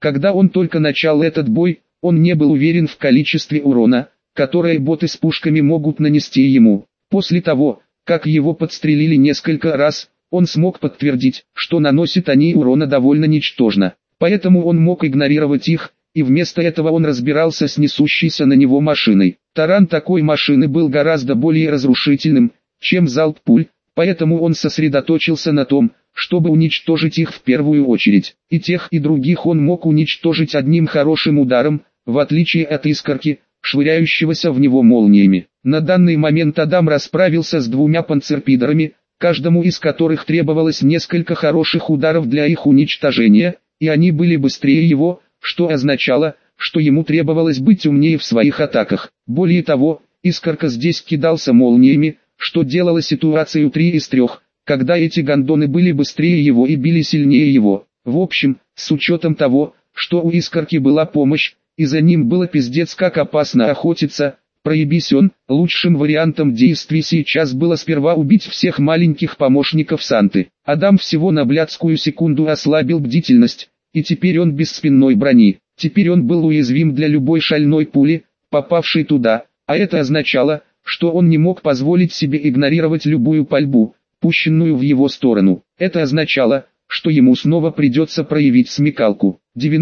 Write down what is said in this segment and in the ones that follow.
Когда он только начал этот бой, он не был уверен в количестве урона, которое боты с пушками могут нанести ему. После того, как его подстрелили несколько раз, он смог подтвердить, что наносят они урона довольно ничтожно. Поэтому он мог игнорировать их, и вместо этого он разбирался с несущейся на него машиной. Таран такой машины был гораздо более разрушительным, чем залп пуль, поэтому он сосредоточился на том, чтобы уничтожить их в первую очередь. И тех, и других он мог уничтожить одним хорошим ударом, в отличие от искорки, швыряющегося в него молниями. На данный момент Адам расправился с двумя панцерпидерами, каждому из которых требовалось несколько хороших ударов для их уничтожения, и они были быстрее его, что означало, что ему требовалось быть умнее в своих атаках. Более того, искорка здесь кидался молниями, что делало ситуацию 3 из 3, когда эти гондоны были быстрее его и били сильнее его. В общем, с учетом того, что у искорки была помощь, и за ним было пиздец как опасно охотиться, проебись он, лучшим вариантом действий сейчас было сперва убить всех маленьких помощников Санты. Адам всего на блядскую секунду ослабил бдительность, и теперь он без спинной брони. Теперь он был уязвим для любой шальной пули, попавшей туда, а это означало, что он не мог позволить себе игнорировать любую пальбу, пущенную в его сторону. Это означало, что ему снова придется проявить смекалку.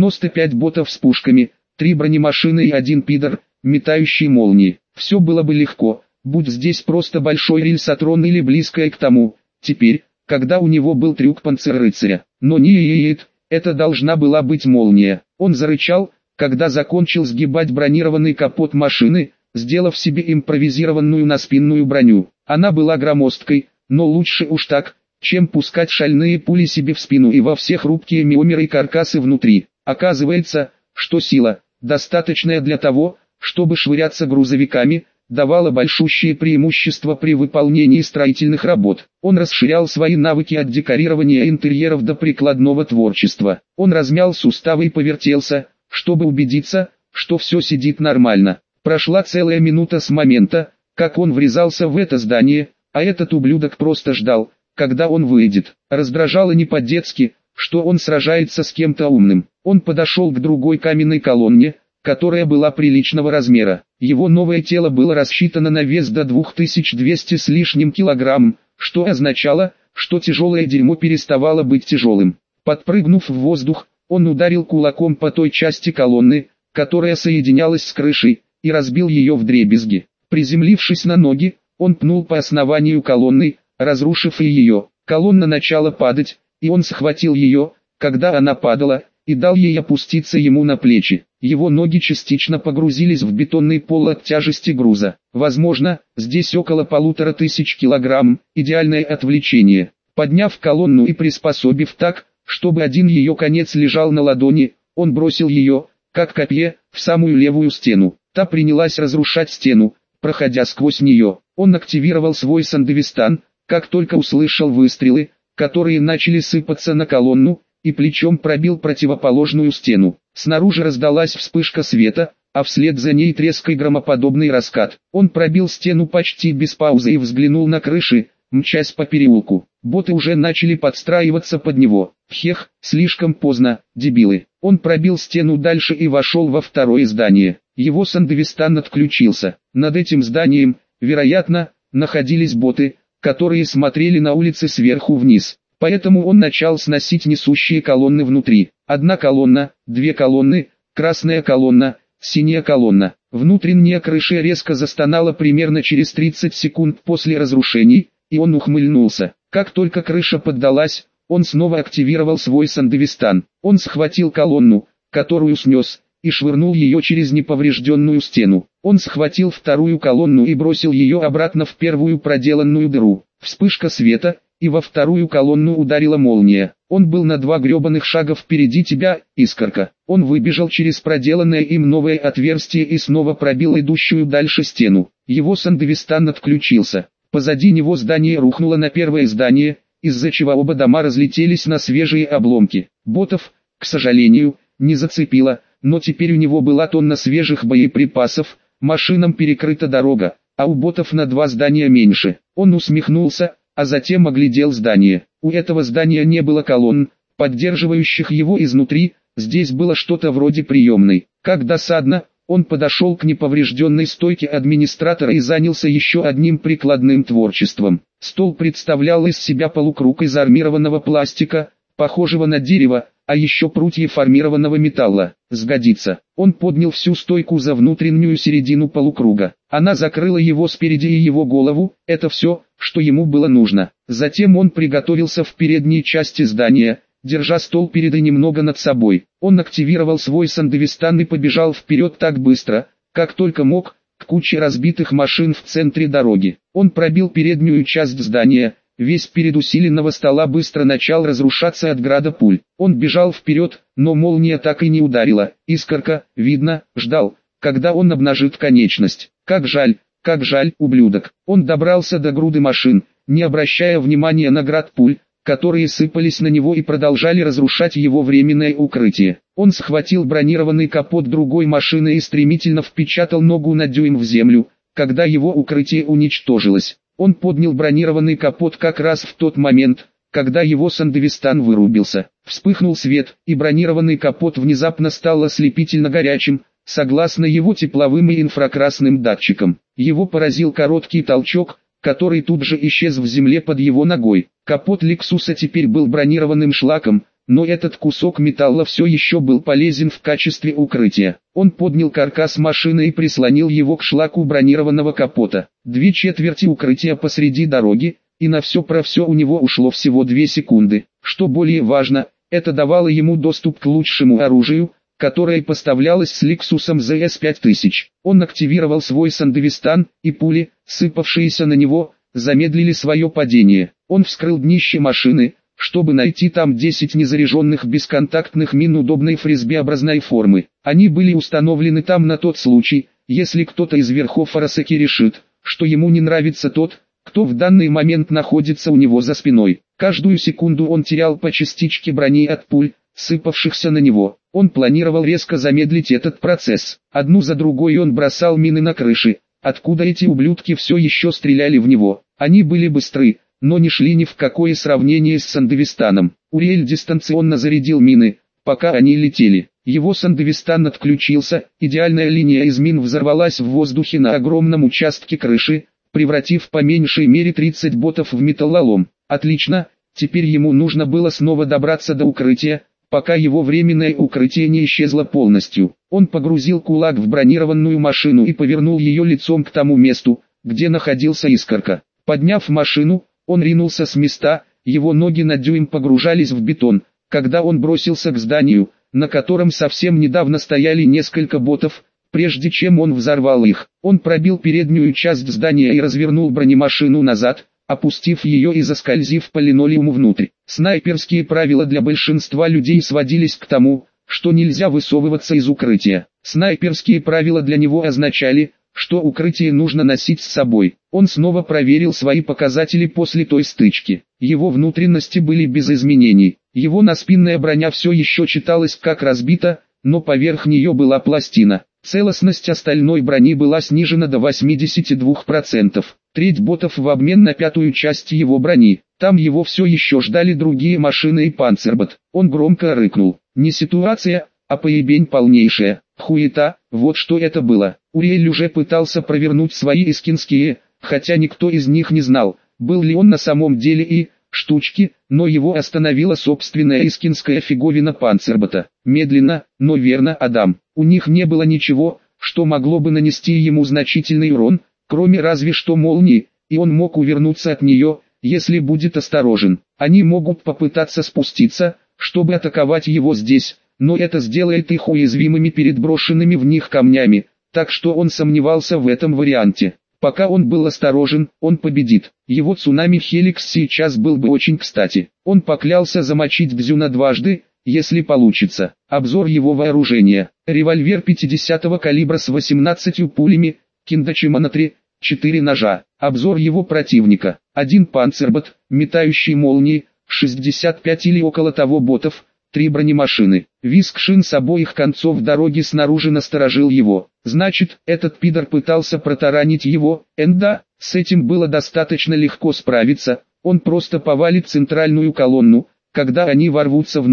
95 ботов с пушками, 3 бронемашины и 1 пидор, метающий молнии. Все было бы легко, будь здесь просто большой рельсотрон или близкое к тому. Теперь, когда у него был трюк панцеррыцаря. Но нет, это должна была быть молния. Он зарычал, когда закончил сгибать бронированный капот машины, сделав себе импровизированную наспинную броню. Она была громоздкой, но лучше уж так, чем пускать шальные пули себе в спину и во все хрупкие миомеры и каркасы внутри. Оказывается, что сила, достаточная для того, чтобы швыряться грузовиками, давала большущее преимущество при выполнении строительных работ. Он расширял свои навыки от декорирования интерьеров до прикладного творчества. Он размял суставы и повертелся, чтобы убедиться, что все сидит нормально. Прошла целая минута с момента, как он врезался в это здание, а этот ублюдок просто ждал, когда он выйдет. Раздражало не по-детски, что он сражается с кем-то умным. Он подошел к другой каменной колонне, которая была приличного размера. Его новое тело было рассчитано на вес до 2200 с лишним килограмм, что означало, что тяжелое дерьмо переставало быть тяжелым. Подпрыгнув в воздух, он ударил кулаком по той части колонны, которая соединялась с крышей, и разбил ее вдребезги. Приземлившись на ноги, он пнул по основанию колонны, разрушив и ее. Колонна начала падать, и он схватил ее, когда она падала, и дал ей опуститься ему на плечи. Его ноги частично погрузились в бетонный пол от тяжести груза. Возможно, здесь около 1500 килограмм, идеальное отвлечение. Подняв колонну и приспособив так, чтобы один ее конец лежал на ладони, он бросил ее, как копье, в самую левую стену. Та принялась разрушать стену, проходя сквозь нее. Он активировал свой Сандевистан, как только услышал выстрелы, которые начали сыпаться на колонну, и плечом пробил противоположную стену. Снаружи раздалась вспышка света, а вслед за ней треск и громоподобный раскат. Он пробил стену почти без паузы и взглянул на крыши, мчась по переулку. Боты уже начали подстраиваться под него. Хех, слишком поздно, дебилы. Он пробил стену дальше и вошел во второе здание. Его Сандевистан отключился. Над этим зданием, вероятно, находились боты, которые смотрели на улицы сверху вниз. Поэтому он начал сносить несущие колонны внутри. Одна колонна, 2 колонны, красная колонна, синяя колонна. Внутренняя крыша резко застонала примерно через 30 секунд после разрушений, и он ухмыльнулся. Как только крыша поддалась, он снова активировал свой Сандевистан. Он схватил колонну, которую снес, и швырнул ее через неповрежденную стену. Он схватил вторую колонну и бросил ее обратно в первую проделанную дыру. Вспышка света, и во вторую колонну ударила молния. Он был на 2 гребаных шага впереди тебя, искорка. Он выбежал через проделанное им новое отверстие и снова пробил идущую дальше стену. Его Сандевистан отключился. Позади него здание рухнуло на первое здание, из-за чего оба дома разлетелись на свежие обломки. Ботов, к сожалению, не зацепило, но теперь у него была тонна свежих боеприпасов, машинам перекрыта дорога, а у ботов на 2 здания меньше. Он усмехнулся, а затем оглядел здание. У этого здания не было колонн, поддерживающих его изнутри, здесь было что-то вроде приемной. Как досадно, он подошел к неповрежденной стойке администратора и занялся еще одним прикладным творчеством. Стол представлял из себя полукруг из армированного пластика, похожего на дерево, а еще прутья формированного металла. Сгодится. Он поднял всю стойку за внутреннюю середину полукруга. Она закрыла его спереди и его голову, это все, что ему было нужно. Затем он приготовился в передней части здания, держа стол перед и немного над собой. Он активировал свой сандевистан и побежал вперед так быстро, как только мог, к куче разбитых машин в центре дороги. Он пробил переднюю часть здания. Весь перед усиленного стола быстро начал разрушаться от града пуль. Он бежал вперед, но молния так и не ударила. Искорка, видно, ждал, когда он обнажит конечность. Как жаль, ублюдок. Он добрался до груды машин, не обращая внимания на град пуль, которые сыпались на него и продолжали разрушать его временное укрытие. Он схватил бронированный капот другой машины и стремительно впечатал ногу на дюйм в землю, когда его укрытие уничтожилось. Он поднял бронированный капот как раз в тот момент, когда его сандевистан вырубился. Вспыхнул свет, и бронированный капот внезапно стал ослепительно горячим, согласно его тепловым и инфракрасным датчикам. Его поразил короткий толчок, который тут же исчез в земле под его ногой. Капот Лексуса теперь был бронированным шлаком, но этот кусок металла все еще был полезен в качестве укрытия. Он поднял каркас машины и прислонил его к шлаку бронированного капота. 2/4 укрытия посреди дороги, и на все про все у него ушло всего 2 секунды. Что более важно, это давало ему доступ к лучшему оружию, которое поставлялось с Лексусом ZS-5000. Он активировал свой сандевистан, и пули, сыпавшиеся на него, замедлили свое падение. Он вскрыл днище машины, чтобы найти там 10 незаряженных бесконтактных мин удобной фрисбеобразной формы. Они были установлены там на тот случай, если кто-то из верхов Арасаки решит, что ему не нравится тот, кто в данный момент находится у него за спиной. Каждую секунду он терял по частичке брони от пуль, сыпавшихся на него. Он планировал резко замедлить этот процесс. Одну за другой он бросал мины на крыши, откуда эти ублюдки все еще стреляли в него. Они были быстры, но не шли ни в какое сравнение с сандевистаном. Уриэль дистанционно зарядил мины, пока они летели. Его сандевистан отключился, идеальная линия из мин взорвалась в воздухе на огромном участке крыши, превратив по меньшей мере 30 ботов в металлолом. Отлично, теперь ему нужно было снова добраться до укрытия, пока его временное укрытие не исчезло полностью. Он погрузил кулак в бронированную машину и повернул ее лицом к тому месту, где находился Искорка. Подняв машину, он ринулся с места, его ноги на дюйм погружались в бетон, когда он бросился к зданию, на котором совсем недавно стояли несколько ботов, прежде чем он взорвал их. Он пробил переднюю часть здания и развернул бронемашину назад, опустив ее и заскользив по линолеуму внутрь. Снайперские правила для большинства людей сводились к тому, что нельзя высовываться из укрытия. Снайперские правила для него означали, что укрытие нужно носить с собой. Он снова проверил свои показатели после той стычки. Его внутренности были без изменений. Его наспинная броня все еще читалась как разбита, но поверх нее была пластина. Целостность остальной брони была снижена до 82%. Треть ботов в обмен на 1/5 часть его брони. Там его все еще ждали другие машины и панцербот. Он громко рыкнул. Не ситуация, а поебень полнейшая. Хуета, вот что это было. Уриэль уже пытался провернуть свои искинские, хотя никто из них не знал, был ли он на самом деле и штучки, но его остановила собственная искинская фиговина панцербота. Медленно, но верно, Адам. У них не было ничего, что могло бы нанести ему значительный урон, кроме разве что молнии, и он мог увернуться от нее, если будет осторожен. Они могут попытаться спуститься, чтобы атаковать его здесь, но это сделает их уязвимыми перед брошенными в них камнями, так что он сомневался в этом варианте. Пока он был осторожен, он победит. Его цунами Хеликс сейчас был бы очень кстати. Он поклялся замочить Гзюна дважды, если получится. Обзор его вооружения. Револьвер 50-го калибра с 18 пулями, Киндачиманатри, 4 ножа. Обзор его противника. 1 панцербот, метающий молнии, 65 или около того ботов, 3 бронемашины. Визг шин с обоих концов дороги снаружи насторожил его. Значит, этот пидор пытался протаранить его, да, с этим было достаточно легко справиться, он просто повалит центральную колонну, когда они ворвутся внутрь,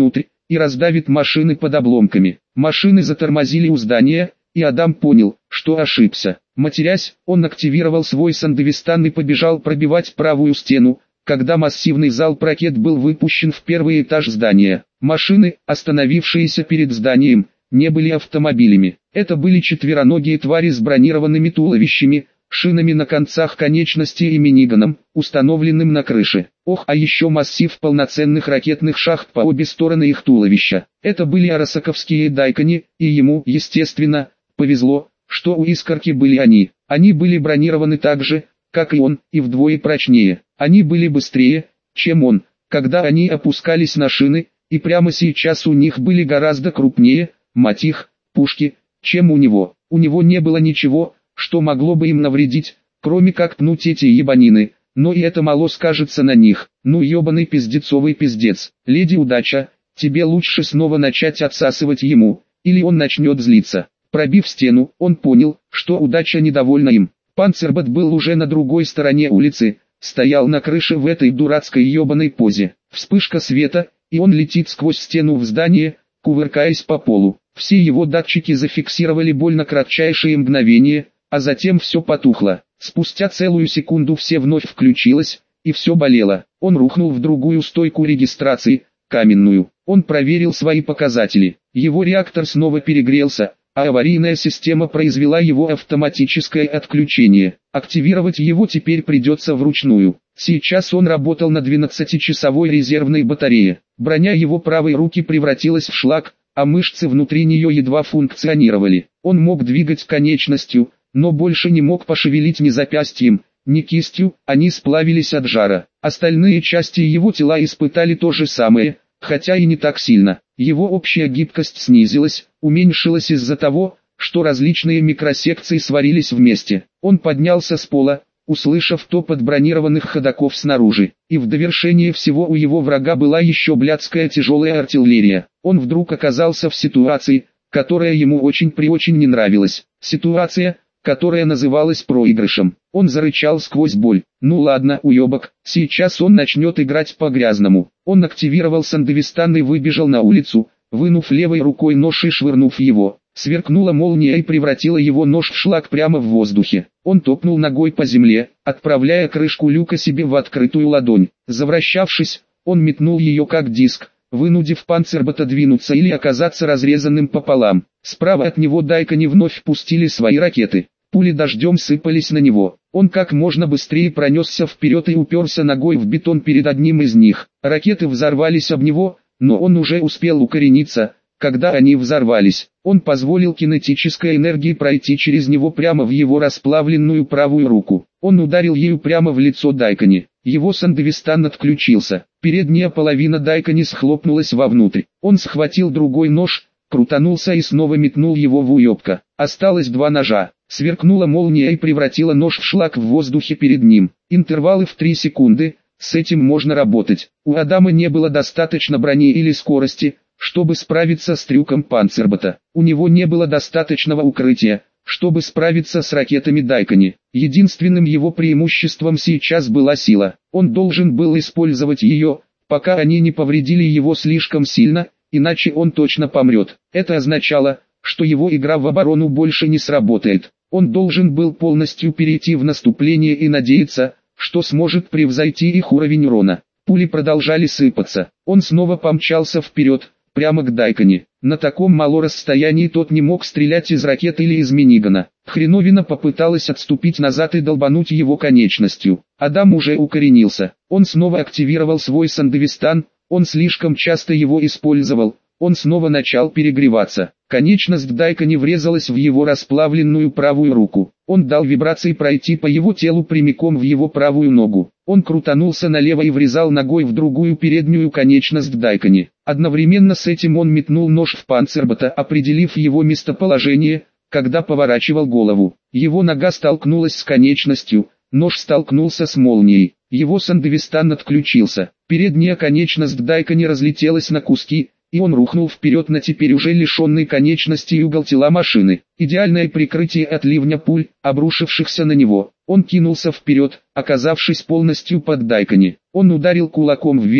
и раздавит машины под обломками. Машины затормозили у здания, и Адам понял, что ошибся. Матерясь, он активировал свой сандевистан и побежал пробивать правую стену, когда массивный залп ракет был выпущен в первый этаж здания. Машины, остановившиеся перед зданием, не были автомобилями. Это были четвероногие твари с бронированными туловищами, шинами на концах конечностей и миниганом, установленным на крыше. Ох, а еще массив полноценных ракетных шахт по обе стороны их туловища. Это были арасаковские дайкони, и ему, естественно, повезло, что у Искорки были они. Они были бронированы так же, как и он, и вдвое прочнее. Они были быстрее, чем он, когда они опускались на шины, и прямо сейчас у них были гораздо крупнее, мать их, пушки, чем у него. У него не было ничего, что могло бы им навредить, кроме как пнуть эти ебанины, но и это мало скажется на них. Ну ебаный пиздецовый пиздец. Леди Удача, тебе лучше снова начать отсасывать ему, или он начнет злиться. Пробив стену, он понял, что Удача недовольна им. Панцербот был уже на другой стороне улицы, стоял на крыше в этой дурацкой ебаной позе. Вспышка света, и он летит сквозь стену в здание, кувыркаясь по полу. Все его датчики зафиксировали боль на кратчайшее мгновение, а затем все потухло. Спустя целую секунду все вновь включилось, и все болело. Он рухнул в другую стойку регистрации, каменную. Он проверил свои показатели. Его реактор снова перегрелся, а аварийная система произвела его автоматическое отключение. Активировать его теперь придется вручную. Сейчас он работал на 12-часовой резервной батарее. Броня его правой руки превратилась в шлак, а мышцы внутри нее едва функционировали. Он мог двигать конечностью, но больше не мог пошевелить ни запястьем, ни кистью, они сплавились от жара. Остальные части его тела испытали то же самое, хотя и не так сильно. Его общая гибкость снизилась, уменьшилась из-за того, что различные микросекции сварились вместе. Он поднялся с пола, услышав топот бронированных ходоков снаружи, и в довершение всего у его врага была еще блядская тяжелая артиллерия. Он вдруг оказался в ситуации, которая ему очень не нравилась. Ситуация, которая называлась проигрышем. Он зарычал сквозь боль. Ну ладно, уебок, сейчас он начнет играть по-грязному. Он активировал сандевистан и выбежал на улицу, вынув левой рукой нож и швырнув его. Сверкнула молния и превратила его нож в шлак прямо в воздухе. Он топнул ногой по земле, отправляя крышку люка себе в открытую ладонь. Завращавшись, он метнул ее как диск, вынудив Панцербота двинуться или оказаться разрезанным пополам. Справа от него дайкони вновь пустили свои ракеты. Пули дождем сыпались на него. Он как можно быстрее пронесся вперед и уперся ногой в бетон перед одним из них. Ракеты взорвались об него, но он уже успел укорениться, когда они взорвались. Он позволил кинетической энергии пройти через него прямо в его расплавленную правую руку. Он ударил ею прямо в лицо дайкони. Его сандевистан отключился. Передняя половина дайкони схлопнулась вовнутрь. Он схватил другой нож, крутанулся и снова метнул его в уебка. Осталось два ножа. Сверкнула молния и превратила нож в шлак в воздухе перед ним. Интервалы в 3 секунды, с этим можно работать. У Адама не было достаточно брони или скорости, чтобы справиться с трюком Панцербота. У него не было достаточного укрытия, чтобы справиться с ракетами дайкони. Единственным его преимуществом сейчас была сила. Он должен был использовать ее, пока они не повредили его слишком сильно, иначе он точно помрет. Это означало, что его игра в оборону больше не сработает. Он должен был полностью перейти в наступление и надеяться, что сможет превзойти их уровень урона. Пули продолжали сыпаться. Он снова помчался вперед, прямо к дайкони. На таком малом расстоянии тот не мог стрелять из ракет или из минигана. Хреновина попыталась отступить назад и долбануть его конечностью. Адам уже укоренился. Он снова активировал свой сандевистан, он слишком часто его использовал. Он снова начал перегреваться. Конечность дайкони врезалась в его расплавленную правую руку. Он дал вибрации пройти по его телу прямиком в его правую ногу. Он крутанулся налево и врезал ногой в другую переднюю конечность дайкони. Одновременно с этим он метнул нож в Панцербота, определив его местоположение, когда поворачивал голову. Его нога столкнулась с конечностью, нож столкнулся с молнией. Его сандевистан отключился. Передняя конечность дайкони разлетелась на куски, и он рухнул вперед на теперь уже лишенный конечности угол тела машины. Идеальное прикрытие от ливня пуль, обрушившихся на него. Он кинулся вперед, оказавшись полностью под дайкони. Он ударил кулаком вверх,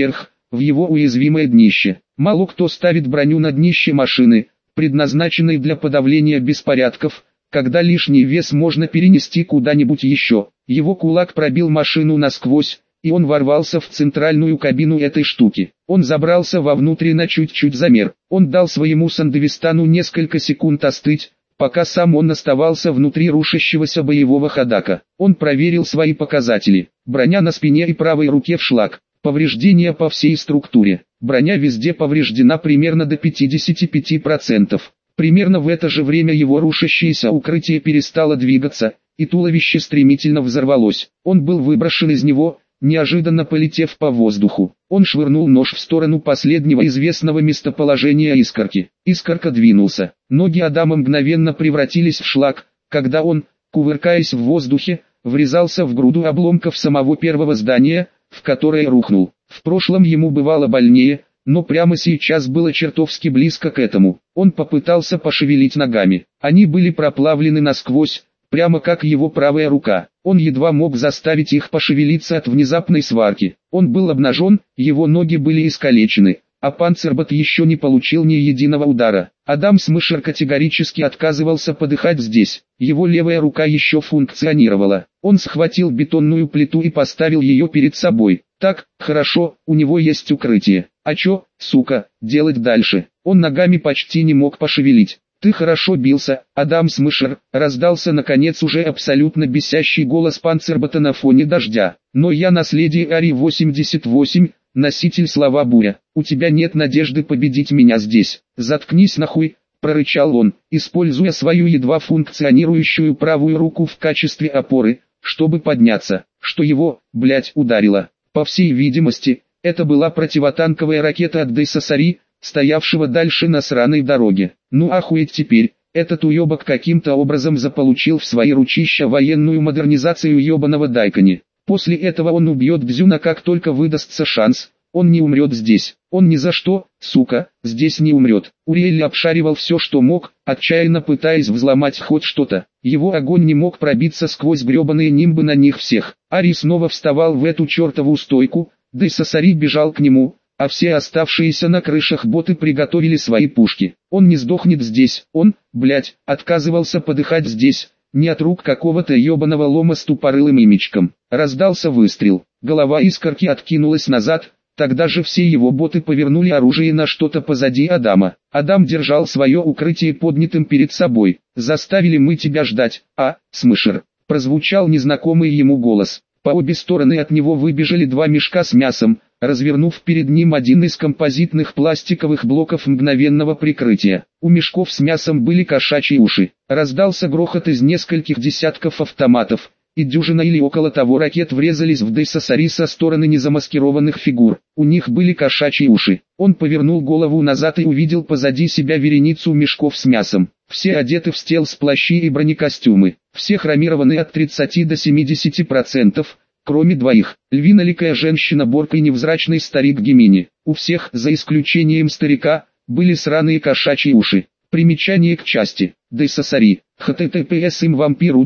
в его уязвимое днище. Мало кто ставит броню на днище машины, предназначенной для подавления беспорядков, когда лишний вес можно перенести куда-нибудь еще. Его кулак пробил машину насквозь, и он ворвался в центральную кабину этой штуки. Он забрался вовнутрь и на чуть-чуть замер. Он дал своему Сандевистану несколько секунд остыть, пока сам он оставался внутри рушащегося боевого ходока. Он проверил свои показатели. Броня на спине и правой руке в шлак. Повреждения по всей структуре. Броня везде повреждена примерно до 55%. Примерно в это же время его рушащееся укрытие перестало двигаться, и туловище стремительно взорвалось. Он был выброшен из него, неожиданно полетев по воздуху. Он швырнул нож в сторону последнего известного местоположения искорки. Искорка двинулся. Ноги Адама мгновенно превратились в шлак, когда он, кувыркаясь в воздухе, врезался в груду обломков самого первого здания, в которое рухнул. В прошлом ему бывало больнее, но прямо сейчас было чертовски близко к этому. Он попытался пошевелить ногами. Они были проплавлены насквозь, прямо как его правая рука. Он едва мог заставить их пошевелиться от внезапной сварки. Он был обнажен, его ноги были искалечены, а Панцербот еще не получил ни единого удара. Адам Смешер категорически отказывался подыхать здесь. Его левая рука еще функционировала. Он схватил бетонную плиту и поставил ее перед собой. Так, хорошо, у него есть укрытие. А чё, сука, делать дальше? Он ногами почти не мог пошевелить. «Ты хорошо бился, Адам Смешер», раздался наконец уже абсолютно бесящий голос Панцербота на фоне дождя. «Но я наследие Ари-88, носитель слова буря. У тебя нет надежды победить меня здесь. Заткнись нахуй», прорычал он, используя свою едва функционирующую правую руку в качестве опоры, чтобы подняться, что его, ударило. По всей видимости, это была противотанковая ракета от Дейсасари, стоявшего дальше на сраной дороге. Ну охуеть теперь, этот уебок каким-то образом заполучил в свои ручища военную модернизацию ебаного Дайкони. После этого он убьет Бзюна, как только выдастся шанс. Он не умрет здесь. Он ни за что, сука, здесь не умрет. Уриэль обшаривал все, что мог, отчаянно пытаясь взломать хоть что-то. Его огонь не мог пробиться сквозь гребаные нимбы на них всех. Ари снова вставал в эту чертову стойку, Дейсасари бежал к нему, а все оставшиеся на крышах боты приготовили свои пушки. Он не сдохнет здесь, он, отказывался подыхать здесь, не от рук какого-то ебаного лома с тупорылым имечком. Раздался выстрел, голова искорки откинулась назад, тогда же все его боты повернули оружие на что-то позади Адама. Адам держал свое укрытие поднятым перед собой. «Заставили мы тебя ждать, Смешер», прозвучал незнакомый ему голос. По обе стороны от него выбежали два мешка с мясом, развернув перед ним один из композитных пластиковых блоков мгновенного прикрытия. У мешков с мясом были кошачьи уши. Раздался грохот из нескольких десятков автоматов, и дюжина или около того ракет врезались в Дейсасари со стороны незамаскированных фигур. У них были кошачьи уши. Он повернул голову назад и увидел позади себя вереницу мешков с мясом. Все одеты в стелс-плащи и бронекостюмы. Все хромированы от 30 до 70%. Кроме двоих, львиноликая женщина-борка и невзрачный старик Гемини. У всех, за исключением старика, были сраные кошачьи уши. Примечание к части. Дейсасари. https имвампиру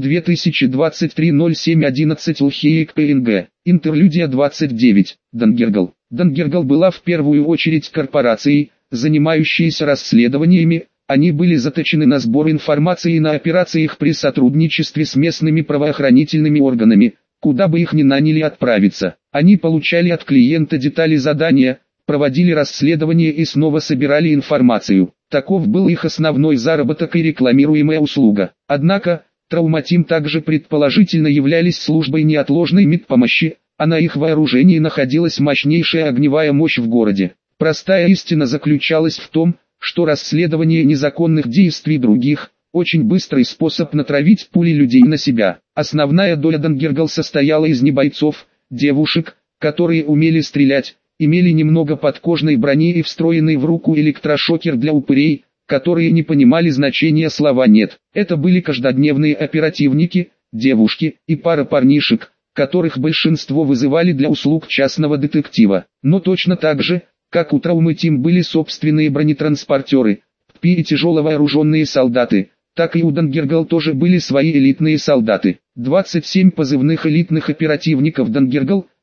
2023-07-11 Лхеек ПНГ. Интерлюдия 29. Дангергал. Дангергал была в первую очередь корпорацией, занимающейся расследованиями. Они были заточены на сбор информации и на операциях при сотрудничестве с местными правоохранительными органами. Куда бы их ни наняли отправиться, они получали от клиента детали задания, проводили расследование и снова собирали информацию. Таков был их основной заработок и рекламируемая услуга. Однако, Трауматим также предположительно являлись службой неотложной медпомощи, а на их вооружении находилась мощнейшая огневая мощь в городе. Простая истина заключалась в том, что расследование незаконных действий других – очень быстрый способ натравить пули людей на себя. Основная доля Дангергал состояла из небойцов, девушек, которые умели стрелять, имели немного подкожной брони и встроенный в руку электрошокер для упырей, которые не понимали значения слова «нет». Это были каждодневные оперативники, девушки и пара парнишек, которых большинство вызывали для услуг частного детектива. Но точно так же, как у Трауматим были собственные бронетранспортеры, ППИ и тяжело вооруженные солдаты, так и у Дангергал тоже были свои элитные солдаты. 27 позывных элитных оперативников Дангергал,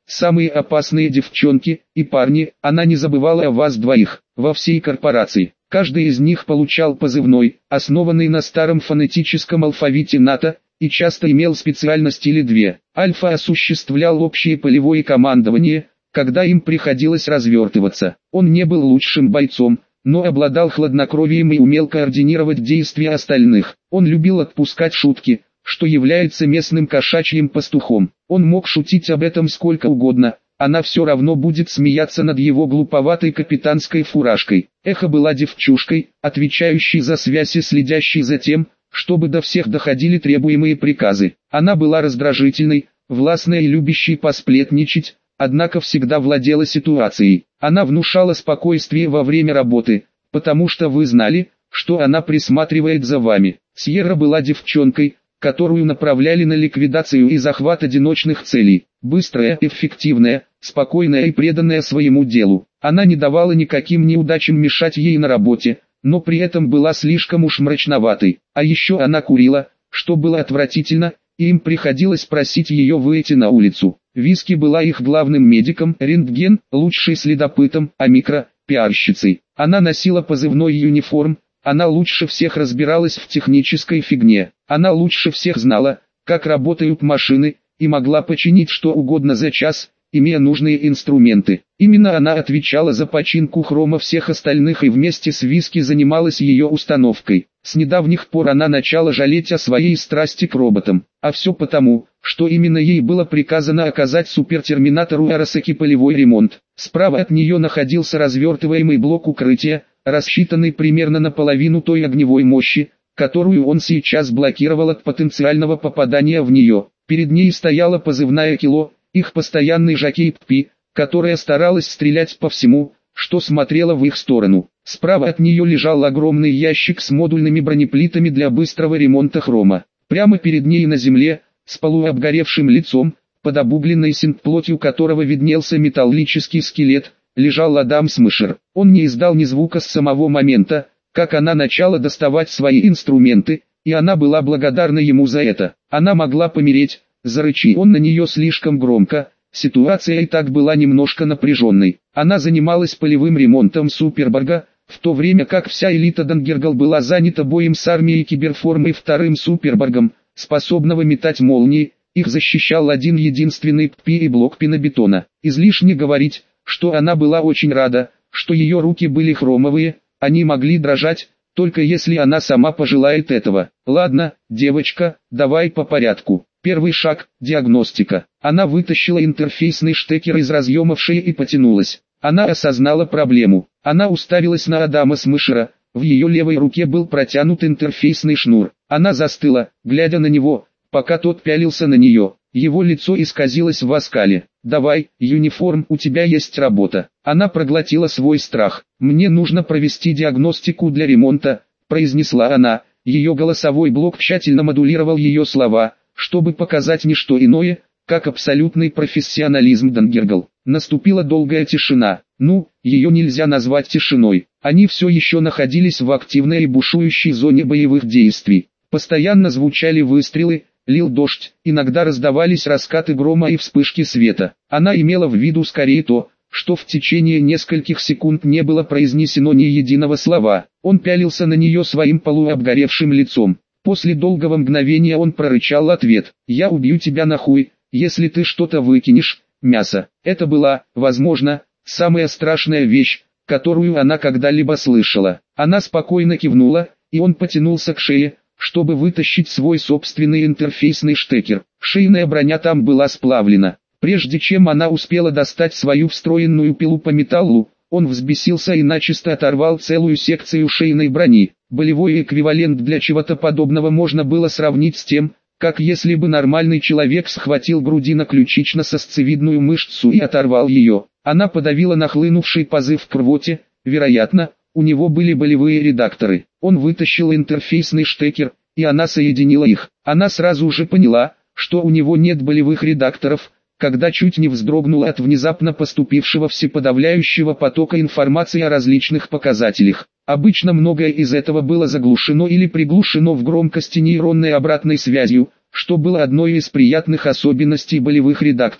самые опасные девчонки и парни, она не забывала о вас двоих, во всей корпорации. Каждый из них получал позывной, основанный на старом фонетическом алфавите НАТО, и часто имел специальность или две. Альфа осуществлял общее полевое командование, когда им приходилось развертываться. Он не был лучшим бойцом, но обладал хладнокровием и умел координировать действия остальных. Он любил отпускать шутки, что является местным кошачьим пастухом. Он мог шутить об этом сколько угодно, она все равно будет смеяться над его глуповатой капитанской фуражкой. Эхо была девчушкой, отвечающей за связь и следящей за тем, чтобы до всех доходили требуемые приказы. Она была раздражительной, властной и любящей посплетничать, однако всегда владела ситуацией. Она внушала спокойствие во время работы, потому что вы знали, что она присматривает за вами. Сьерра была девчонкой, которую направляли на ликвидацию и захват одиночных целей. Быстрая, эффективная, спокойная и преданная своему делу. Она не давала никаким неудачам мешать ей на работе, но при этом была слишком уж мрачноватой. А еще она курила, что было отвратительно, и им приходилось просить ее выйти на улицу. Виски была их главным медиком, рентген, лучшей следопытом, а микро – пиарщицей. Она носила позывной «Юниформ», она лучше всех разбиралась в технической фигне. Она лучше всех знала, как работают машины, и могла починить что угодно за час, имея нужные инструменты. Именно она отвечала за починку хрома всех остальных и вместе с Виски занималась ее установкой. С недавних пор она начала жалеть о своей страсти к роботам. А все потому, что именно ей было приказано оказать супертерминатору Арасаки полевой ремонт. Справа от нее находился развертываемый блок укрытия, рассчитанный примерно на половину той огневой мощи, которую он сейчас блокировал от потенциального попадания в нее. Перед ней стояла позывная «Кило», их постоянный жокей Ппи, которая старалась стрелять по всему, что смотрело в их сторону. Справа от нее лежал огромный ящик с модульными бронеплитами для быстрого ремонта хрома. Прямо перед ней на земле, с полуобгоревшим лицом, под обугленной синтплотью которого виднелся металлический скелет, лежал Адам Смышер. Он не издал ни звука с самого момента, как она начала доставать свои инструменты, и она была благодарна ему за это. Она могла помереть, зарычи он на нее слишком громко. Ситуация и так была немножко напряженной. Она занималась полевым ремонтом Суперборга, в то время как вся элита Дангергал была занята боем с армией Киберформы и вторым Суперборгом, способного метать молнии. Их защищал один единственный Ппи и блок пенобетона. Излишне говорить, что она была очень рада, что ее руки были хромовые, они могли дрожать, только если она сама пожелает этого. Ладно, девочка, давай по порядку. Первый шаг – диагностика. Она вытащила интерфейсный штекер из разъема в шее и потянулась. Она осознала проблему. Она уставилась на Адама Смышера, в ее левой руке был протянут интерфейсный шнур. Она застыла, глядя на него, пока тот пялился на нее. Его лицо исказилось в оскале. «Давай, Юниформ, у тебя есть работа». Она проглотила свой страх. «Мне нужно провести диагностику для ремонта», – произнесла она. Ее голосовой блок тщательно модулировал ее слова, чтобы показать не что иное, как абсолютный профессионализм Дангергал. Наступила долгая тишина. Ее нельзя назвать тишиной. Они все еще находились в активной и бушующей зоне боевых действий. Постоянно звучали выстрелы, лил дождь, иногда раздавались раскаты грома и вспышки света. Она имела в виду скорее то, что в течение нескольких секунд не было произнесено ни единого слова. Он пялился на нее своим полуобгоревшим лицом. После долгого мгновения он прорычал ответ: «Я убью тебя нахуй, если ты что-то выкинешь, мясо». Это была, возможно, самая страшная вещь, которую она когда-либо слышала. Она спокойно кивнула, и он потянулся к шее, чтобы вытащить свой собственный интерфейсный штекер. Шейная броня там была сплавлена. Прежде чем она успела достать свою встроенную пилу по металлу, он взбесился и начисто оторвал целую секцию шейной брони. Болевой эквивалент для чего-то подобного можно было сравнить с тем, как если бы нормальный человек схватил грудино-ключично-сосцевидную мышцу и оторвал ее. Она подавила нахлынувший позыв к рвоте, вероятно, у него были болевые редакторы. Он вытащил интерфейсный штекер, и она соединила их. Она сразу же поняла, что у него нет болевых редакторов, когда чуть не вздрогнула от внезапно поступившего всеподавляющего потока информации о различных показателях. Обычно многое из этого было заглушено или приглушено в громкости нейронной обратной связью, что было одной из приятных особенностей болевых редакторов.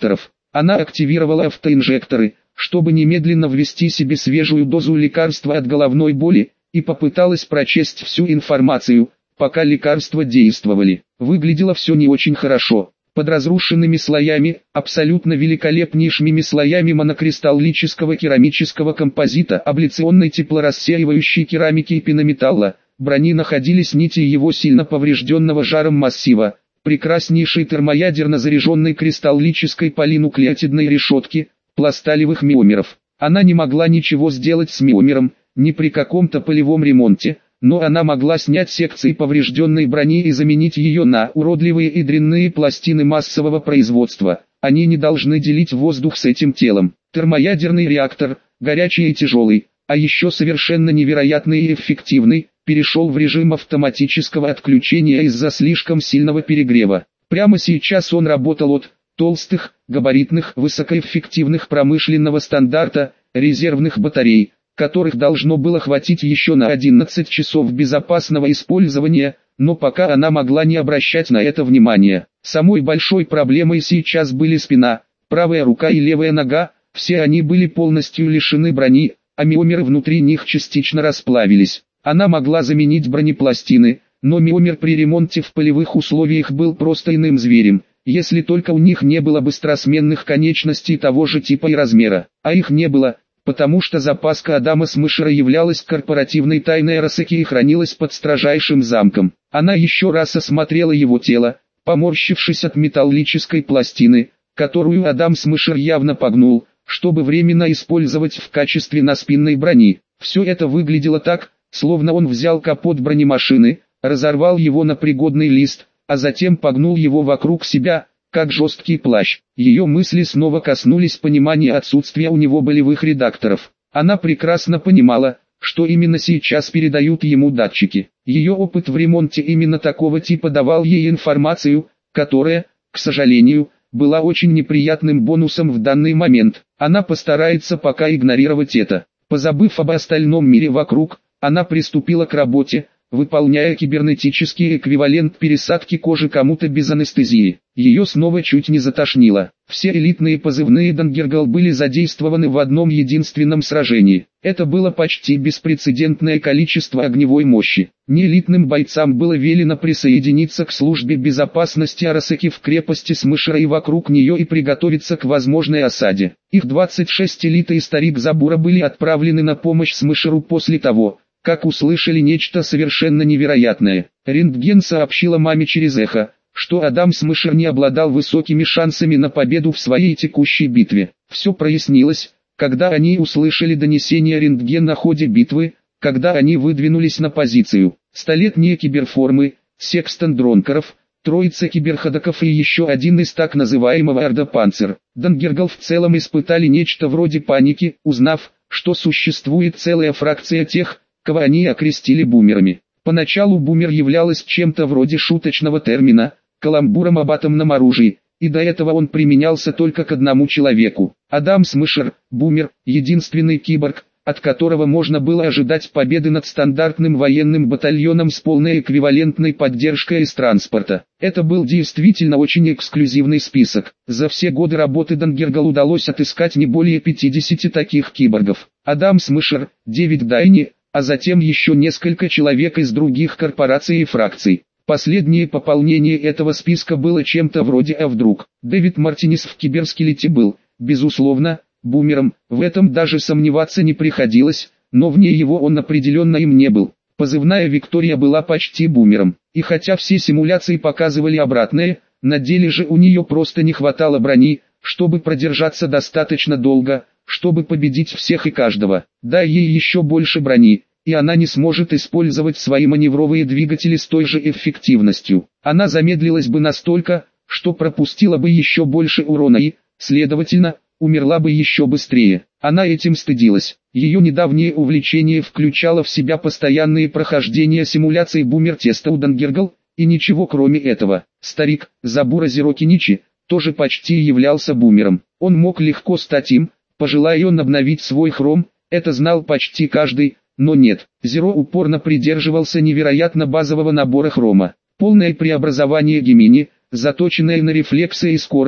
Она активировала автоинжекторы, чтобы немедленно ввести себе свежую дозу лекарства от головной боли, и попыталась прочесть всю информацию, пока лекарства действовали. Выглядело все не очень хорошо. Под разрушенными слоями, абсолютно великолепнейшими слоями монокристаллического керамического композита, абляционной теплорассеивающей керамики и пенометалла, брони находились нити его сильно поврежденного жаром массива, прекраснейшей термоядерно заряженной кристаллической полинуклеотидной решетки, пласталевых миомеров. Она не могла ничего сделать с миомером, ни при каком-то полевом ремонте, но она могла снять секции поврежденной брони и заменить ее на уродливые и дрянные пластины массового производства. Они не должны делить воздух с этим телом. Термоядерный реактор, горячий и тяжелый, а еще совершенно невероятный и эффективный, перешел в режим автоматического отключения из-за слишком сильного перегрева. Прямо сейчас он работал от толстых, габаритных, высокоэффективных промышленного стандарта, резервных батарей, которых должно было хватить еще на 11 часов безопасного использования, но пока она могла не обращать на это внимания. Самой большой проблемой сейчас были спина, правая рука и левая нога, все они были полностью лишены брони, а миомеры внутри них частично расплавились. Она могла заменить бронепластины, но миомер при ремонте в полевых условиях был просто иным зверем, если только у них не было быстросменных конечностей того же типа и размера, а их не было, потому что запаска Адама Смешера являлась корпоративной тайной Арасаки и хранилась под строжайшим замком. Она еще раз осмотрела его тело, поморщившись от металлической пластины, которую Адам Смешер явно погнул, чтобы временно использовать в качестве наспинной брони. Все это выглядело так, словно он взял капот бронемашины, разорвал его на пригодный лист, а затем погнул его вокруг себя, как жесткий плащ. Ее мысли снова коснулись понимания отсутствия у него болевых редакторов. Она прекрасно понимала, что именно сейчас передают ему датчики. Ее опыт в ремонте именно такого типа давал ей информацию, которая, к сожалению, была очень неприятным бонусом в данный момент. Она постарается пока игнорировать это. Позабыв об остальном мире вокруг, она приступила к работе, выполняя кибернетический эквивалент пересадки кожи кому-то без анестезии. Ее снова чуть не затошнило. Все элитные позывные Дангергал были задействованы в одном единственном сражении. Это было почти беспрецедентное количество огневой мощи. Неэлитным бойцам было велено присоединиться к службе безопасности Арасаки в крепости Смешера и вокруг нее и приготовиться к возможной осаде. Их 26 элита и старик Забура были отправлены на помощь Смешеру после того, как услышали нечто совершенно невероятное. Рентген сообщила маме через эхо, что Адам Смешер не обладал высокими шансами на победу в своей текущей битве. Все прояснилось, когда они услышали донесение рентгена о ходе битвы, когда они выдвинулись на позицию. Столетние киберформы, секстан Дронкаров, троица киберходоков и еще один из так называемого Ордопанцер. Дангергал в целом испытали нечто вроде паники, узнав, что существует целая фракция тех, кого они окрестили бумерами. Поначалу бумер являлась чем-то вроде шуточного термина, каламбуром об атомном оружии, и до этого он применялся только к одному человеку. Адам Смешер, бумер, единственный киборг, от которого можно было ожидать победы над стандартным военным батальоном с полной эквивалентной поддержкой из транспорта. Это был действительно очень эксклюзивный список. За все годы работы Дангергал удалось отыскать не более 50 таких киборгов. Адам Смешер, Дэвид Дайни, а затем еще несколько человек из других корпораций и фракций. Последнее пополнение этого списка было чем-то вроде «а вдруг?». Дэвид Мартинес в киберскелете был, безусловно, бумером, в этом даже сомневаться не приходилось, но вне его он определенно им не был. Позывная Виктория была почти бумером, и хотя все симуляции показывали обратное, на деле же у нее просто не хватало брони, чтобы продержаться достаточно долго, чтобы победить всех и каждого. Дай ей еще больше брони, и она не сможет использовать свои маневровые двигатели с той же эффективностью. Она замедлилась бы настолько, что пропустила бы еще больше урона и, следовательно, умерла бы еще быстрее. Она этим стыдилась. Ее недавнее увлечение включало в себя постоянные прохождения симуляций бумер-теста у Дангергал, и ничего кроме этого. Старик, Забура Зирокиничи, тоже почти являлся бумером. Он мог легко стать им, пожелая он обновить свой хром, это знал почти каждый, но нет. Зеро упорно придерживался невероятно базового набора хрома. Полное преобразование Гемини, заточенное на рефлексы и скорость,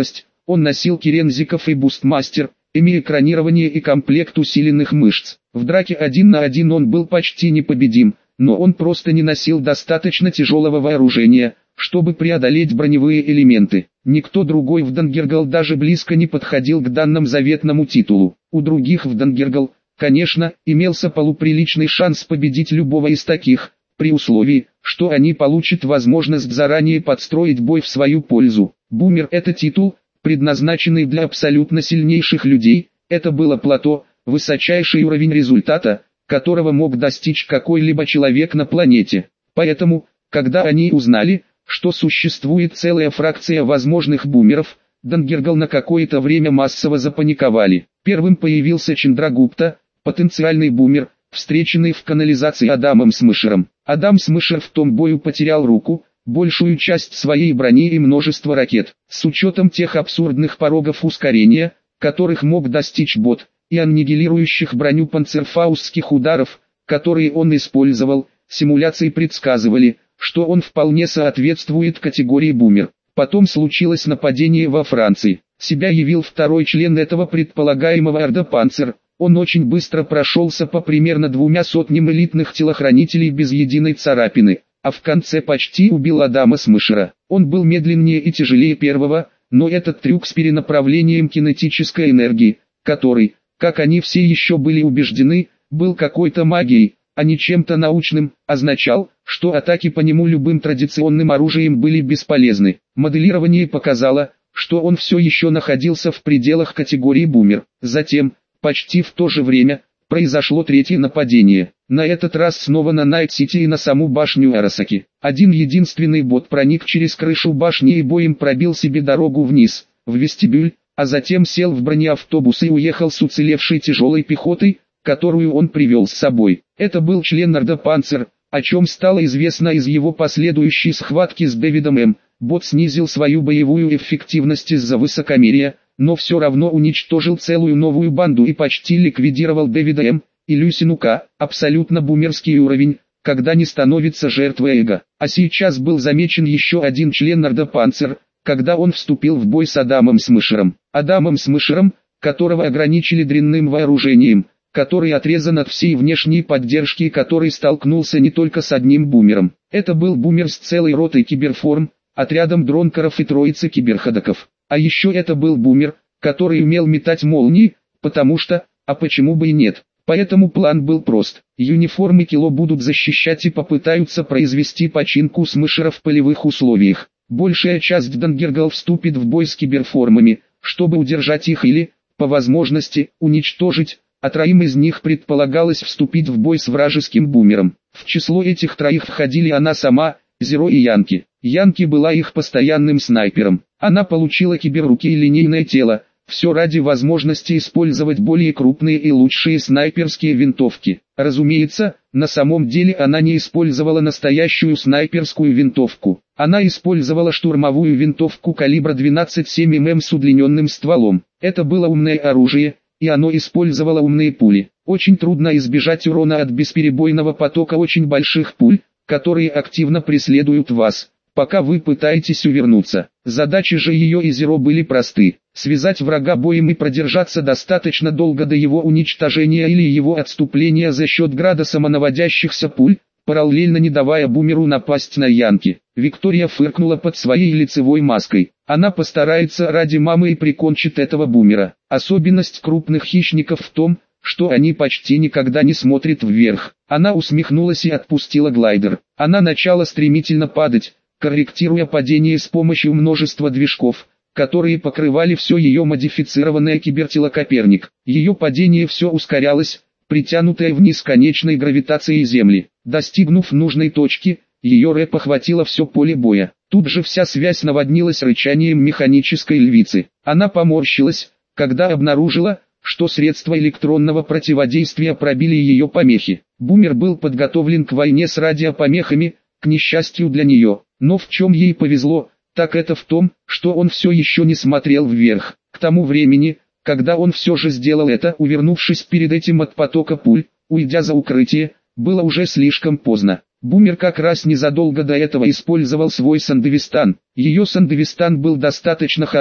Он носил керензиков и бустмастер, имея экранирование и комплект усиленных мышц. В драке 1 на 1 он был почти непобедим, но он просто не носил достаточно тяжелого вооружения, чтобы преодолеть броневые элементы. Никто другой в Дангергал даже близко не подходил к данному заветному титулу. У других в Дангергал, конечно, имелся полуприличный шанс победить любого из таких, при условии, что они получат возможность заранее подстроить бой в свою пользу. Бумер — это титул, предназначенный для абсолютно сильнейших людей, это было плато, высочайший уровень результата, которого мог достичь какой-либо человек на планете. Поэтому, когда они узнали, что существует целая фракция возможных бумеров, Дангергал на какое-то время массово запаниковали. Первым появился Чандрагупта, потенциальный бумер, встреченный в канализации Адамом Смешером. Адам Смешер в том бою потерял руку, большую часть своей брони и множество ракет. С учетом тех абсурдных порогов ускорения, которых мог достичь бот, и аннигилирующих броню панцерфаустских ударов, которые он использовал, симуляции предсказывали, что он вполне соответствует категории бумер. Потом случилось нападение во Франции. Себя явил второй член этого предполагаемого Орда Панцер. Он очень быстро прошелся по примерно 200 элитных телохранителей без единой царапины, а в конце почти убил Адама Смешера. Он был медленнее и тяжелее первого, но этот трюк с перенаправлением кинетической энергии, который, как они все еще были убеждены, был какой-то магией, а не чем-то научным, означал, что атаки по нему любым традиционным оружием были бесполезны. Моделирование показало, что он все еще находился в пределах категории бумер. Затем, почти в то же время, произошло третье нападение. На этот раз снова на Найт-Сити и на саму башню Арасаки. Один единственный бот проник через крышу башни и боем пробил себе дорогу вниз, в вестибюль, а затем сел в бронеавтобус и уехал с уцелевшей тяжелой пехотой, которую он привел с собой. Это был член Орда Панцер, о чем стало известно из его последующей схватки с Дэвидом М. Бот снизил свою боевую эффективность из-за высокомерия, но все равно уничтожил целую новую банду и почти ликвидировал Дэвида М. и Люсину К. Абсолютно бумерский уровень, когда не становится жертвой эго. А сейчас был замечен еще один член Орда Панцер, когда он вступил в бой с Адамом Смешером. Адамом Смешером, которого ограничили дрянным вооружением, который отрезан от всей внешней поддержки и который столкнулся не только с одним бумером. Это был бумер с целой ротой киберформ, отрядом дронкеров и троицей киберходоков. А еще это был бумер, который умел метать молнии, потому что, а почему бы и нет. Поэтому план был прост. Юниформы Кило будут защищать и попытаются произвести починку Смешера в полевых условиях. Большая часть Дангергал вступит в бой с киберформами, чтобы удержать их или, по возможности, уничтожить, а троим из них предполагалось вступить в бой с вражеским бумером. В число этих троих входили она сама, Зеро и Янки. Янки была их постоянным снайпером. Она получила киберруки и линейное тело, все ради возможности использовать более крупные и лучшие снайперские винтовки. Разумеется, на самом деле она не использовала настоящую снайперскую винтовку. Она использовала штурмовую винтовку калибра 12,7 мм с удлиненным стволом. Это было умное оружие, и оно использовало умные пули. Очень трудно избежать урона от бесперебойного потока очень больших пуль, которые активно преследуют вас, пока вы пытаетесь увернуться. Задачи же ее и Зеро были просты: связать врага боем и продержаться достаточно долго до его уничтожения или его отступления за счет града самонаводящихся пуль, параллельно не давая бумеру напасть на Янки. Виктория фыркнула под своей лицевой маской. Она постарается ради мамы и прикончит этого бумера. Особенность крупных хищников в том, что они почти никогда не смотрят вверх. Она усмехнулась и отпустила глайдер. Она начала стремительно падать, корректируя падение с помощью множества движков, которые покрывали все ее модифицированное кибертело Коперник. Ее падение все ускорялось, притянутое вниз конечной гравитацией Земли. Достигнув нужной точки, ее рэп охватило все поле боя. Тут же вся связь наводнилась рычанием механической львицы. Она поморщилась, когда обнаружила, что средства электронного противодействия пробили ее помехи. Бумер был подготовлен к войне с радиопомехами, к несчастью для нее. Но в чем ей повезло, так это в том, что он все еще не смотрел вверх. К тому времени, когда он все же сделал это, увернувшись перед этим от потока пуль, уйдя за укрытие, было уже слишком поздно. Бумер как раз незадолго до этого использовал свой Сандевистан. Ее Сандевистан был достаточно хорош,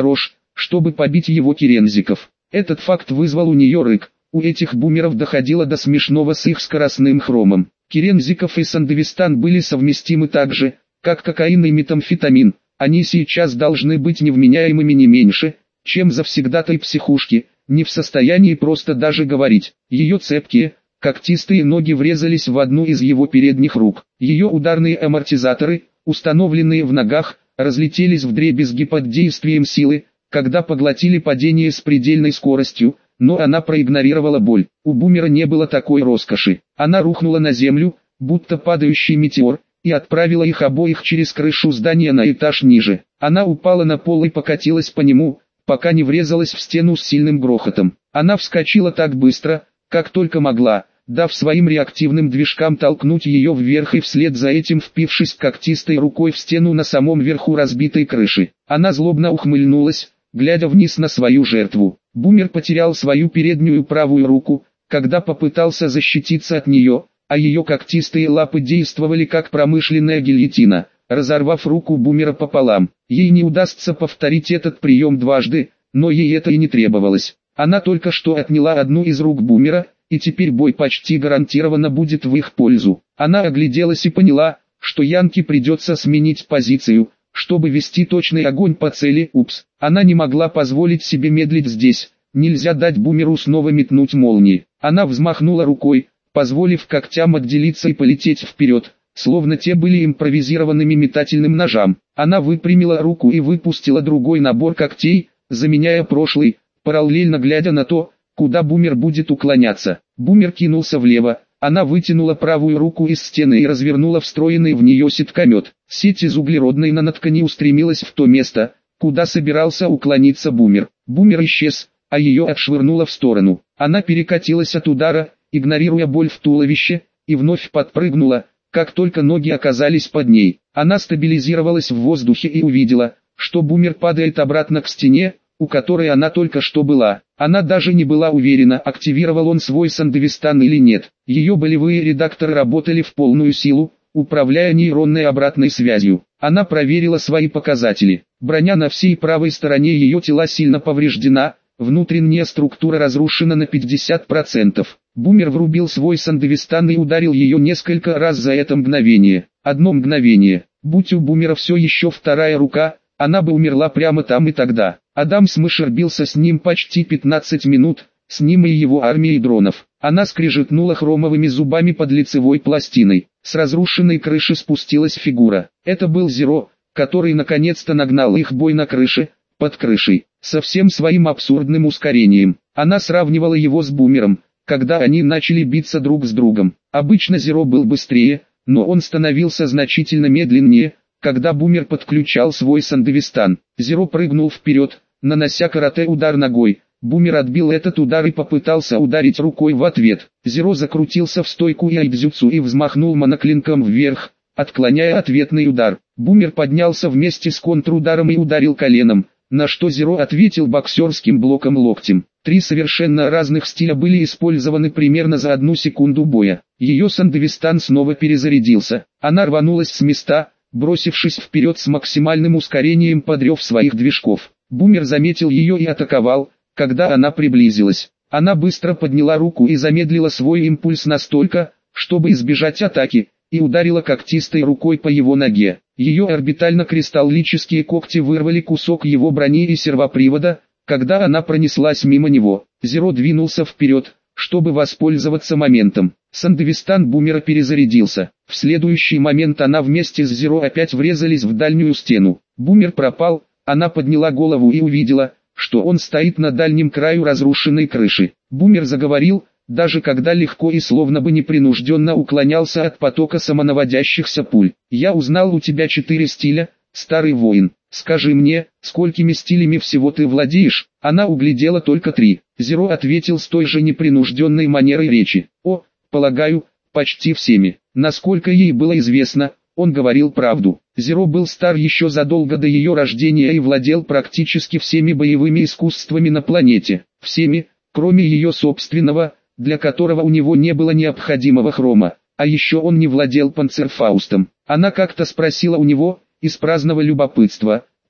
чтобы побить его Керензиков. Этот факт вызвал у нее рык. У этих бумеров доходило до смешного с их скоростным хромом. Керензиков и Сандевистан были совместимы так же, как кокаин и метамфетамин. Они сейчас должны быть невменяемыми не меньше, чем завсегдатай психушки, не в состоянии просто даже говорить. Ее цепкие, когтистые ноги врезались в одну из его передних рук. Ее ударные амортизаторы, установленные в ногах, разлетелись вдребезги под действием силы, когда поглотили падение с предельной скоростью, но она проигнорировала боль. У бумера не было такой роскоши. Она рухнула на землю, будто падающий метеор, и отправила их обоих через крышу здания на этаж ниже. Она упала на пол и покатилась по нему, пока не врезалась в стену с сильным грохотом. Она вскочила так быстро, как только могла, дав своим реактивным движкам толкнуть ее вверх и вслед за этим впившись когтистой рукой в стену на самом верху разбитой крыши. Она злобно ухмыльнулась, глядя вниз на свою жертву. Бумер потерял свою переднюю правую руку, когда попытался защититься от нее, а ее когтистые лапы действовали как промышленная гильотина, разорвав руку бумера пополам. Ей не удастся повторить этот прием дважды, но ей это и не требовалось. Она только что отняла одну из рук бумера, и теперь бой почти гарантированно будет в их пользу. Она огляделась и поняла, что Янке придется сменить позицию, чтобы вести точный огонь по цели. Она не могла позволить себе медлить здесь, нельзя дать бумеру снова метнуть молнии. Она взмахнула рукой, позволив когтям отделиться и полететь вперед, словно те были импровизированными метательным ножам. Она выпрямила руку и выпустила другой набор когтей, заменяя прошлый, параллельно глядя на то, куда бумер будет уклоняться. Бумер кинулся влево, она вытянула правую руку из стены и развернула встроенный в нее сеткомет. Сеть из углеродной наноткани устремилась в то место, куда собирался уклониться бумер. Бумер исчез, а ее отшвырнуло в сторону. Она перекатилась от удара, игнорируя боль в туловище, и вновь подпрыгнула, как только ноги оказались под ней. Она стабилизировалась в воздухе и увидела, что бумер падает обратно к стене, у которой она только что была. Она даже не была уверена, активировал он свой Сандевистан или нет. Ее болевые редакторы работали в полную силу, управляя нейронной обратной связью. Она проверила свои показатели. Броня на всей правой стороне ее тела сильно повреждена, внутренняя структура разрушена на 50%. Бумер врубил свой Сандевистан и ударил ее несколько раз за это мгновение. Одно мгновение. Будь у бумера все еще вторая рука, она бы умерла прямо там и тогда. Адам Смешер бился с ним почти 15 минут, с ним и его армией дронов. Она скрежетнула хромовыми зубами под лицевой пластиной. С разрушенной крыши спустилась фигура. Это был Зеро, который наконец-то нагнал их бой на крыше, под крышей, со всем своим абсурдным ускорением. Она сравнивала его с бумером, когда они начали биться друг с другом. Обычно Зеро был быстрее, но он становился значительно медленнее, когда бумер подключал свой Сандевистан. Зеро прыгнул вперед, нанося карате удар ногой. Бумер отбил этот удар и попытался ударить рукой в ответ. Зеро закрутился в стойку яйдзюцу и взмахнул моноклинком вверх, отклоняя ответный удар. Бумер поднялся вместе с контрударом и ударил коленом, на что Зеро ответил боксерским блоком локтем. Три совершенно разных стиля были использованы примерно за 1 секунду боя. Ее Сандевистан снова перезарядился. Она рванулась с места, бросившись вперед с максимальным ускорением под рев своих движков. Бумер заметил ее и атаковал, когда она приблизилась. Она быстро подняла руку и замедлила свой импульс настолько, чтобы избежать атаки, и ударила когтистой рукой по его ноге. Ее орбитально-кристаллические когти вырвали кусок его брони и сервопривода, когда она пронеслась мимо него. Зеро двинулся вперед, чтобы воспользоваться моментом. Сандевистан бумера перезарядился. В следующий момент она вместе с Зеро опять врезались в дальнюю стену. Бумер пропал, она подняла голову и увидела, что он стоит на дальнем краю разрушенной крыши. Бумер заговорил, даже когда легко и словно бы непринужденно уклонялся от потока самонаводящихся пуль. «Я узнал у тебя 4 стиля, старый воин. Скажи мне, сколькими стилями всего ты владеешь?» Она углядела только 3. Зеро ответил с той же непринужденной манерой речи. «О, полагаю, почти всеми». Насколько ей было известно, он говорил правду. Зеро был стар еще задолго до ее рождения и владел практически всеми боевыми искусствами на планете. Всеми, кроме ее собственного, для которого у него не было необходимого хрома. А еще он не владел панцерфаустом. Она как-то спросила у него, из праздного любопытства,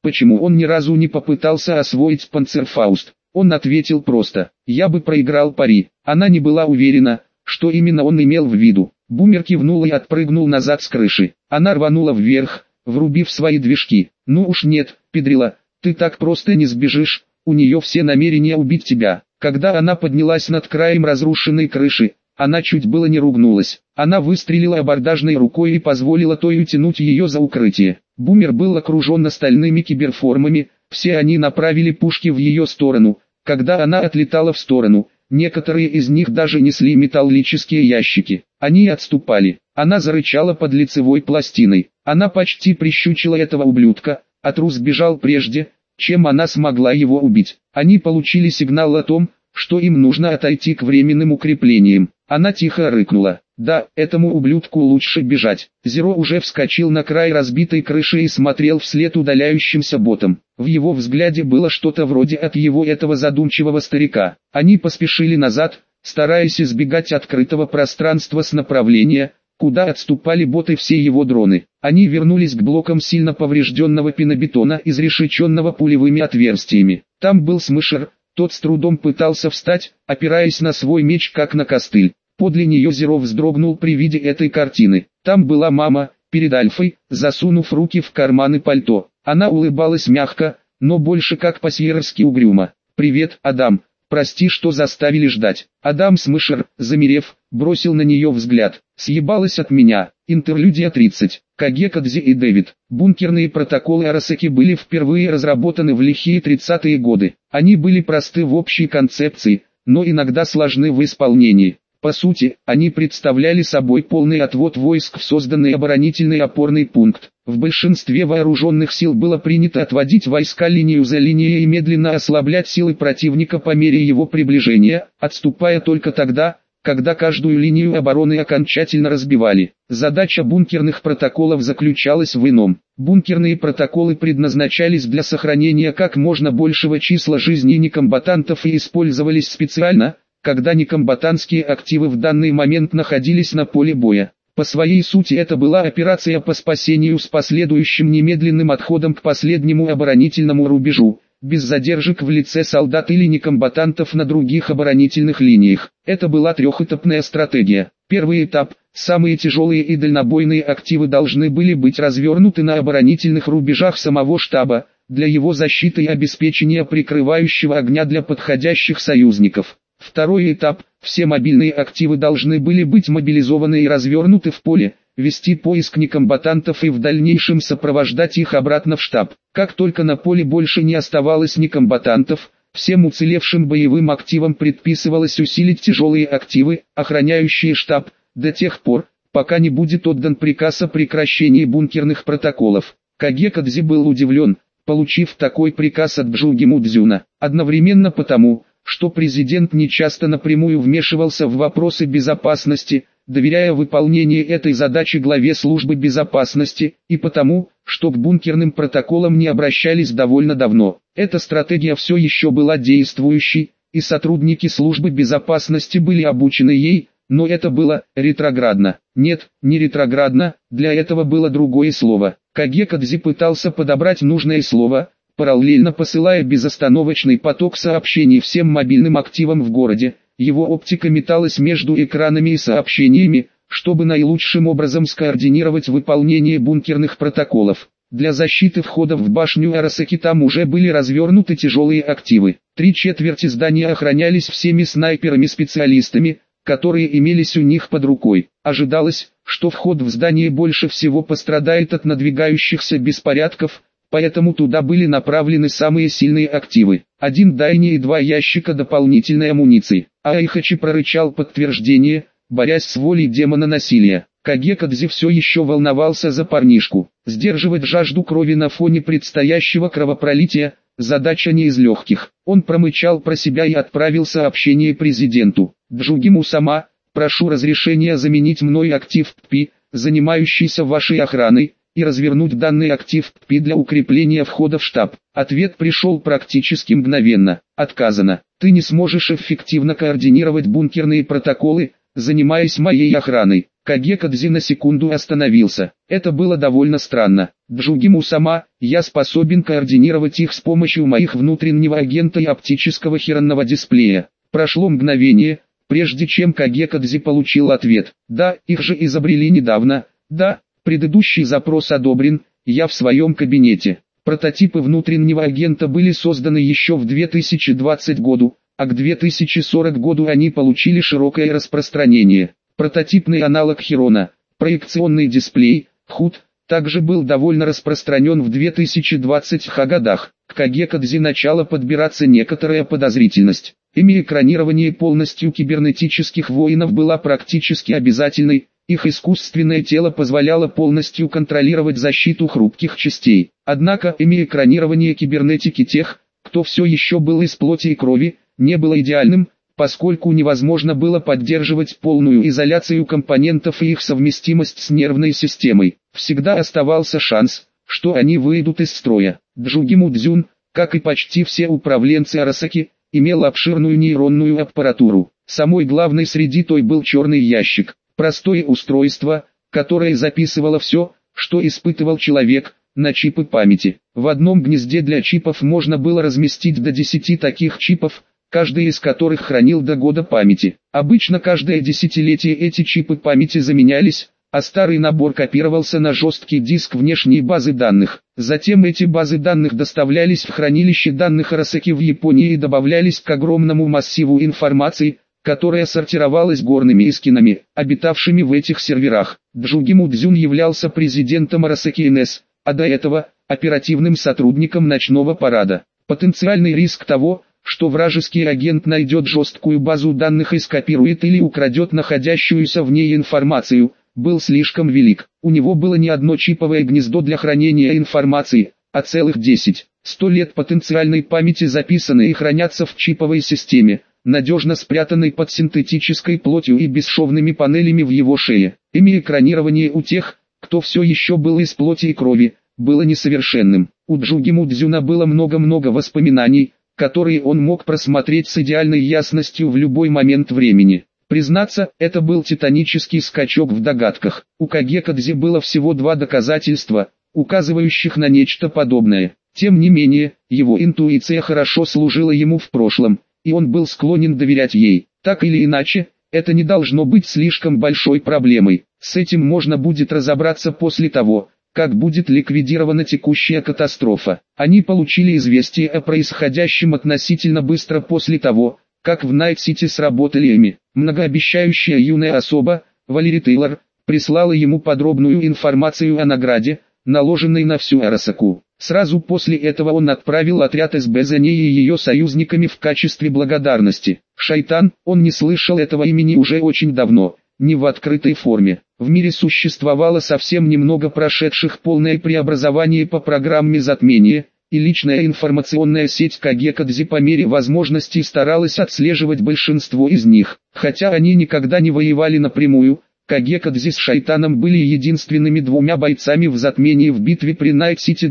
Почему он ни разу не попытался освоить панцерфауст? Он ответил просто: «Я бы проиграл пари». Она не была уверена, что именно он имел в виду. Бумер кивнул и отпрыгнул назад с крыши. Она рванула вверх, врубив свои движки. «Ну уж нет, Педрила, ты так просто не сбежишь, у нее все намерения убить тебя». Когда она поднялась над краем разрушенной крыши, она чуть было не ругнулась. Она выстрелила абордажной рукой и позволила той утянуть ее за укрытие. Бумер был окружен остальными киберформами, все они направили пушки в ее сторону. Когда она отлетала в сторону, некоторые из них даже несли металлические ящики. Они отступали. Она зарычала под лицевой пластиной. Она почти прищучила этого ублюдка, а трус бежал прежде, чем она смогла его убить. Они получили сигнал о том, что им нужно отойти к временным укреплениям. Она тихо рыкнула: «Да, этому ублюдку лучше бежать». Зеро уже вскочил на край разбитой крыши и смотрел вслед удаляющимся ботам. В его взгляде было что-то вроде от его этого задумчивого старика. Они поспешили назад, стараясь избегать открытого пространства с направления, куда отступали боты все его дроны. Они вернулись к блокам сильно поврежденного пенобетона, изрешеченного пулевыми отверстиями. Там был Смышер, тот с трудом пытался встать, опираясь на свой меч как на костыль. Подле нее Зеро вздрогнул при виде этой картины. Там была мама, перед Альфой, засунув руки в карманы пальто. Она улыбалась мягко, но больше как по-сьерски угрюмо. «Привет, Адам. Прости, что заставили ждать». Адам Смышер, замерев, бросил на нее взгляд. «Съебалась от меня». Интерлюдия 30. Кагекадзе и Дэвид. Бункерные протоколы Арасаки были впервые разработаны в лихие 30-е годы. Они были просты в общей концепции, но иногда сложны в исполнении. По сути, они представляли собой полный отвод войск в созданный оборонительный опорный пункт. В большинстве вооруженных сил было принято отводить войска линию за линией и медленно ослаблять силы противника по мере его приближения, отступая только тогда, когда каждую линию обороны окончательно разбивали. Задача бункерных протоколов заключалась в ином. Бункерные протоколы предназначались для сохранения как можно большего числа жизней некомбатантов и использовались специально, когда некомбатантские активы в данный момент находились на поле боя. По своей сути это была операция по спасению с последующим немедленным отходом к последнему оборонительному рубежу, без задержек в лице солдат или некомбатантов на других оборонительных линиях. Это была трехэтапная стратегия. Первый этап – самые тяжелые и дальнобойные активы должны были быть развернуты на оборонительных рубежах самого штаба, для его защиты и обеспечения прикрывающего огня для подходящих союзников. Второй этап – все мобильные активы должны были быть мобилизованы и развернуты в поле, вести поиск некомбатантов и в дальнейшем сопровождать их обратно в штаб. Как только на поле больше не оставалось некомбатантов, всем уцелевшим боевым активам предписывалось усилить тяжелые активы, охраняющие штаб, до тех пор, пока не будет отдан приказ о прекращении бункерных протоколов. Кагекадзе был удивлен, получив такой приказ от Бжуги Мудзюна, одновременно потому, что президент нечасто напрямую вмешивался в вопросы безопасности, доверяя выполнение этой задачи главе службы безопасности, и потому, что к бункерным протоколам не обращались довольно давно. Эта стратегия все еще была действующей, и сотрудники службы безопасности были обучены ей, но это было ретроградно. Нет, не ретроградно, для этого было другое слово. Кагекадзе пытался подобрать нужное слово, параллельно посылая безостановочный поток сообщений всем мобильным активам в городе. Его оптика металась между экранами и сообщениями, чтобы наилучшим образом скоординировать выполнение бункерных протоколов. Для защиты входов в башню Арасаки там уже были развернуты тяжелые активы. 3/4 здания охранялись всеми снайперами-специалистами, которые имелись у них под рукой. Ожидалось, что вход в здание больше всего пострадает от надвигающихся беспорядков, поэтому туда были направлены самые сильные активы. 1 дайни и 2 ящика дополнительной амуниции. Айхачи прорычал подтверждение, борясь с волей демона насилия. Кагекадзе все еще волновался за парнишку. Сдерживать жажду крови на фоне предстоящего кровопролития – задача не из легких. Он промычал про себя и отправил сообщение президенту. Джугиму-сама, прошу разрешения заменить мной актив ППИ, занимающийся вашей охраной, и развернуть данный актив ППИ для укрепления входа в штаб. Ответ пришел практически мгновенно. Отказано. Ты не сможешь эффективно координировать бункерные протоколы, занимаясь моей охраной. Кагекадзе на секунду остановился. Это было довольно странно. Джугиму-сама, я способен координировать их с помощью моих внутреннего агента и оптического хиронного дисплея. Прошло мгновение, прежде чем Кагекадзе получил ответ. Да, их же изобрели недавно. Да, предыдущий запрос одобрен, я в своем кабинете. Прототипы внутреннего агента были созданы еще в 2020 году, а к 2040 году они получили широкое распространение. Прототипный аналог Хирона, проекционный дисплей, HUD, также был довольно распространен в 2020 годах. К Кагекадзе начала подбираться некоторая подозрительность. Экранирование полностью кибернетических воинов была практически обязательной, их искусственное тело позволяло полностью контролировать защиту хрупких частей. Однако экранирование кибернетики тех, кто все еще был из плоти и крови, не было идеальным, поскольку невозможно было поддерживать полную изоляцию компонентов и их совместимость с нервной системой. Всегда оставался шанс, что они выйдут из строя. Джугиму Дзюн, как и почти все управленцы Арасаки, имел обширную нейронную аппаратуру. Самой главной среди той был черный ящик, простое устройство, которое записывало все, что испытывал человек, на чипы памяти. В одном гнезде для чипов можно было разместить до 10 таких чипов, каждый из которых хранил до года памяти. Обычно каждое десятилетие эти чипы памяти заменялись, а старый набор копировался на жесткий диск внешней базы данных. Затем эти базы данных доставлялись в хранилище данных Арасаки в Японии и добавлялись к огромному массиву информации, которая сортировалась горными искинами, обитавшими в этих серверах. Джугиму Дзюн являлся президентом Арасаки НС, а до этого – оперативным сотрудником ночного парада. Потенциальный риск того, что вражеский агент найдет жесткую базу данных и скопирует или украдет находящуюся в ней информацию, был слишком велик. У него было не одно чиповое гнездо для хранения информации, а целых 10. 100 лет потенциальной памяти записаны и хранятся в чиповой системе, надежно спрятанной под синтетической плотью и бесшовными панелями в его шее. Экранирование у тех, кто все еще был из плоти и крови, было несовершенным. У Джугиму Дзюна было много-много воспоминаний, которые он мог просмотреть с идеальной ясностью в любой момент времени. Признаться, это был титанический скачок в догадках. У Кагекадзе было всего 2 доказательства, указывающих на нечто подобное. Тем не менее, его интуиция хорошо служила ему в прошлом, и он был склонен доверять ей. Так или иначе, это не должно быть слишком большой проблемой. С этим можно будет разобраться после того, как будет ликвидирована текущая катастрофа. Они получили известие о происходящем относительно быстро после того, как в Найт-Сити сработали эми. Многообещающая юная особа, Валери Тейлор, прислала ему подробную информацию о награде, наложенной на всю Арасаку. Сразу после этого он отправил отряд СБ за ней и ее союзниками в качестве благодарности. Шайтан, он не слышал этого имени уже очень давно, не в открытой форме. В мире существовало совсем немного прошедших полное преобразование по программе затмения, и личная информационная сеть Кагекадзе по мере возможностей старалась отслеживать большинство из них. Хотя они никогда не воевали напрямую, Кагекадзе с Шайтаном были единственными 2 бойцами в затмении в битве при Найт-Сити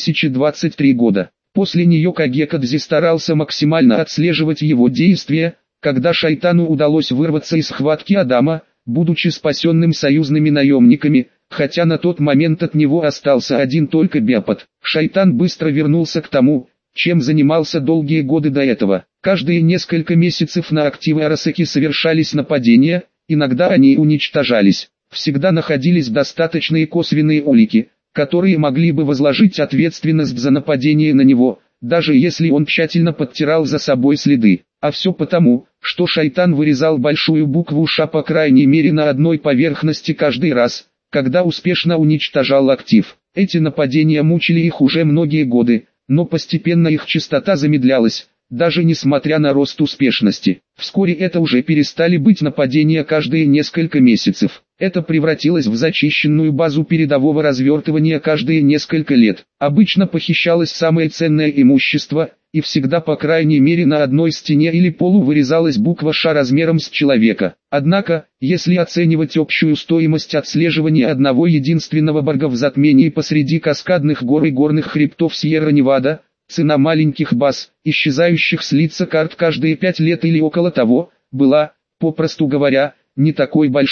2023 года. После нее Кагекадзе старался максимально отслеживать его действия, когда Шайтану удалось вырваться из схватки Адама, будучи спасенным союзными наемниками, хотя на тот момент от него остался один только Бяпот. Шайтан быстро вернулся к тому, чем занимался долгие годы до этого. Каждые несколько месяцев на активы Арасаки совершались нападения, иногда они уничтожались. Всегда находились достаточные косвенные улики, которые могли бы возложить ответственность за нападение на него, даже если он тщательно подтирал за собой следы. А все потому, что Шайтан вырезал большую букву «Ш» по крайней мере на одной поверхности каждый раз, когда успешно уничтожал актив. Эти нападения мучили их уже многие годы, но постепенно их частота замедлялась, даже несмотря на рост успешности. Вскоре это уже перестали быть нападения каждые несколько месяцев. Это превратилось в зачищенную базу передового развертывания каждые несколько лет. Обычно похищалось самое ценное имущество, и всегда по крайней мере на одной стене или полу вырезалась буква «Ш» размером с человека. Однако, если оценивать общую стоимость отслеживания одного единственного барга в затмении посреди каскадных гор и горных хребтов Сьерра-Невада, цена маленьких баз, исчезающих с лица карт каждые 5 лет или около того, была, попросту говоря, не такой большой.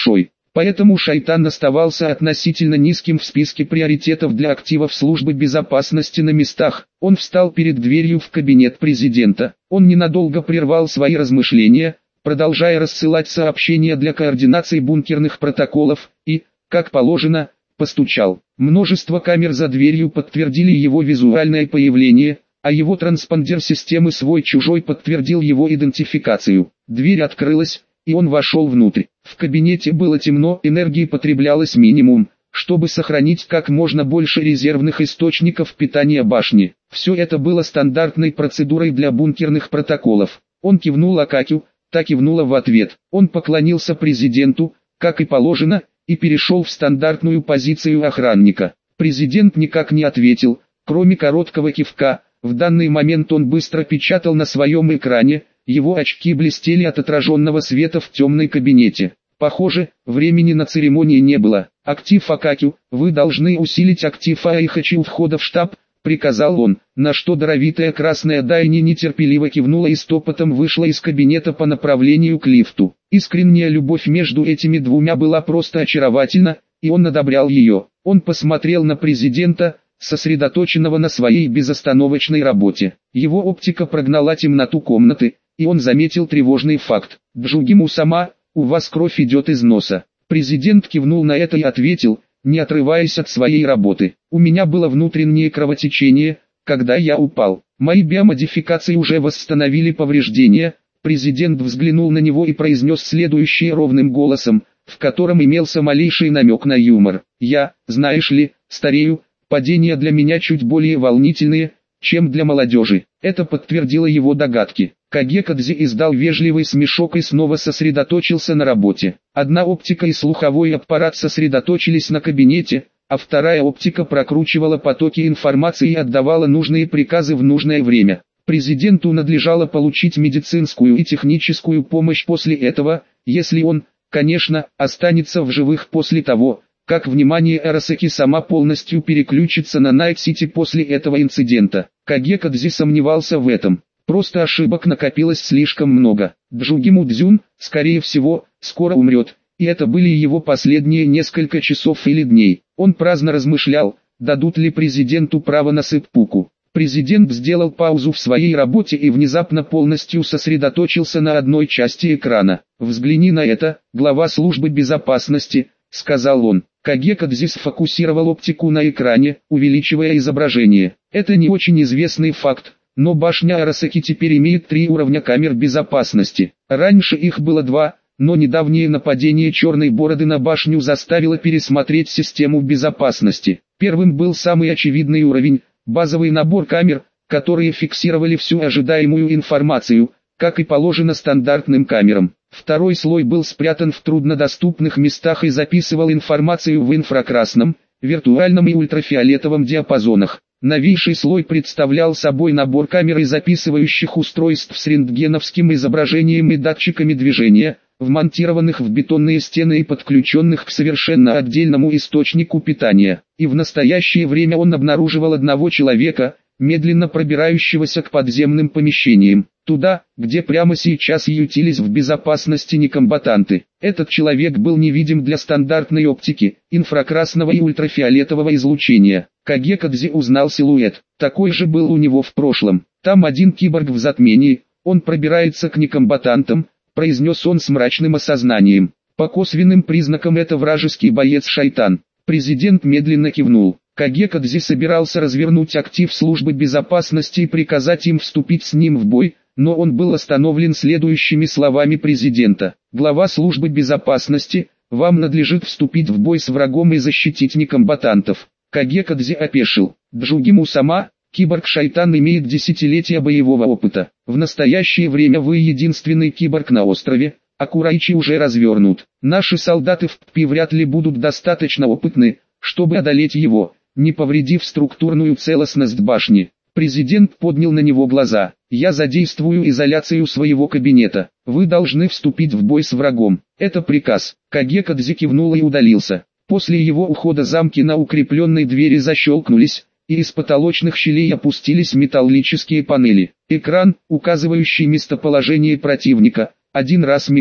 Поэтому Шайтан оставался относительно низким в списке приоритетов для активов службы безопасности на местах. Он встал перед дверью в кабинет президента. Он ненадолго прервал свои размышления, продолжая рассылать сообщения для координации бункерных протоколов, и, как положено, постучал. Множество камер за дверью подтвердили его визуальное появление, а его транспондер системы свой-чужой подтвердил его идентификацию. Дверь открылась, и он вошел внутрь. В кабинете было темно, энергии потреблялось минимум, чтобы сохранить как можно больше резервных источников питания башни. Все это было стандартной процедурой для бункерных протоколов. Он кивнул Акакю, та кивнула в ответ. Он поклонился президенту, как и положено, и перешел в стандартную позицию охранника. Президент никак не ответил, кроме короткого кивка. В данный момент он быстро печатал на своем экране, его очки блестели от отраженного света в темной кабинете. Похоже, времени на церемонии не было. «Актив Акакю, вы должны усилить актив Айхачи у входа в штаб», — приказал он, на что даровитая красная Дайни нетерпеливо кивнула и стопотом вышла из кабинета по направлению к лифту. Искренняя любовь между этими двумя была просто очаровательна, и он одобрял ее. Он посмотрел на президента, сосредоточенного на своей безостановочной работе. Его оптика прогнала темноту комнаты, и он заметил тревожный факт. «Джугиму-сама, у вас кровь идет из носа». Президент кивнул на это и ответил, не отрываясь от своей работы. «У меня было внутреннее кровотечение, когда я упал. Мои биомодификации уже восстановили повреждения». Президент взглянул на него и произнес следующее ровным голосом, в котором имелся малейший намек на юмор. «Я, знаешь ли, старею. Падения для меня чуть более волнительные, чем для молодежи». Это подтвердило его догадки. Кагекадзе издал вежливый смешок и снова сосредоточился на работе. Одна оптика и слуховой аппарат сосредоточились на кабинете, а вторая оптика прокручивала потоки информации и отдавала нужные приказы в нужное время. Президенту надлежало получить медицинскую и техническую помощь после этого, если он, конечно, останется в живых после того, как внимание Арасаки сама полностью переключится на Найт-Сити после этого инцидента. Кагекадзе сомневался в этом. Просто ошибок накопилось слишком много. Джугиму Дзюн, скорее всего, скоро умрет, и это были его последние несколько часов или дней. Он праздно размышлял, дадут ли президенту право на сыппуку. Президент сделал паузу в своей работе и внезапно полностью сосредоточился на одной части экрана. «Взгляни на это, глава службы безопасности», — сказал он. Кагекадзе сфокусировал оптику на экране, увеличивая изображение. Это не очень известный факт, но башня Арасаки теперь имеет 3 уровня камер безопасности. Раньше их было 2, но недавнее нападение Черной Бороды на башню заставило пересмотреть систему безопасности. Первым был самый очевидный уровень, базовый набор камер, которые фиксировали всю ожидаемую информацию, как и положено стандартным камерам. Второй слой был спрятан в труднодоступных местах и записывал информацию в инфракрасном, виртуальном и ультрафиолетовом диапазонах. Новейший слой представлял собой набор камер и записывающих устройств с рентгеновским изображением и датчиками движения, вмонтированных в бетонные стены и подключенных к совершенно отдельному источнику питания. И в настоящее время он обнаруживал одного человека, медленно пробирающегося к подземным помещениям, туда, где прямо сейчас ютились в безопасности некомбатанты. Этот человек был невидим для стандартной оптики, инфракрасного и ультрафиолетового излучения. Кагекадзе узнал силуэт, такой же был у него в прошлом. «Там один киборг в затмении, он пробирается к некомбатантам», произнес он с мрачным осознанием. «По косвенным признакам это вражеский боец Шайтан». Президент медленно кивнул. Кагекадзе собирался развернуть актив службы безопасности и приказать им вступить с ним в бой, но он был остановлен следующими словами президента. «Глава службы безопасности, вам надлежит вступить в бой с врагом и защитить некомбатантов». Кагекадзе опешил. «Джугиму-сама, киборг-шайтан имеет десятилетия боевого опыта. В настоящее время вы единственный киборг на острове, а Курайчи уже развернут. Наши солдаты в ППИ вряд ли будут достаточно опытны, чтобы одолеть его, не повредив структурную целостность башни». Президент поднял на него глаза. «Я задействую изоляцию своего кабинета. Вы должны вступить в бой с врагом. Это приказ». Кагекадзе кивнул и удалился. После его ухода замки на укрепленной двери защелкнулись, и из потолочных щелей опустились металлические панели. Экран, указывающий местоположение противника, один раз мигнул.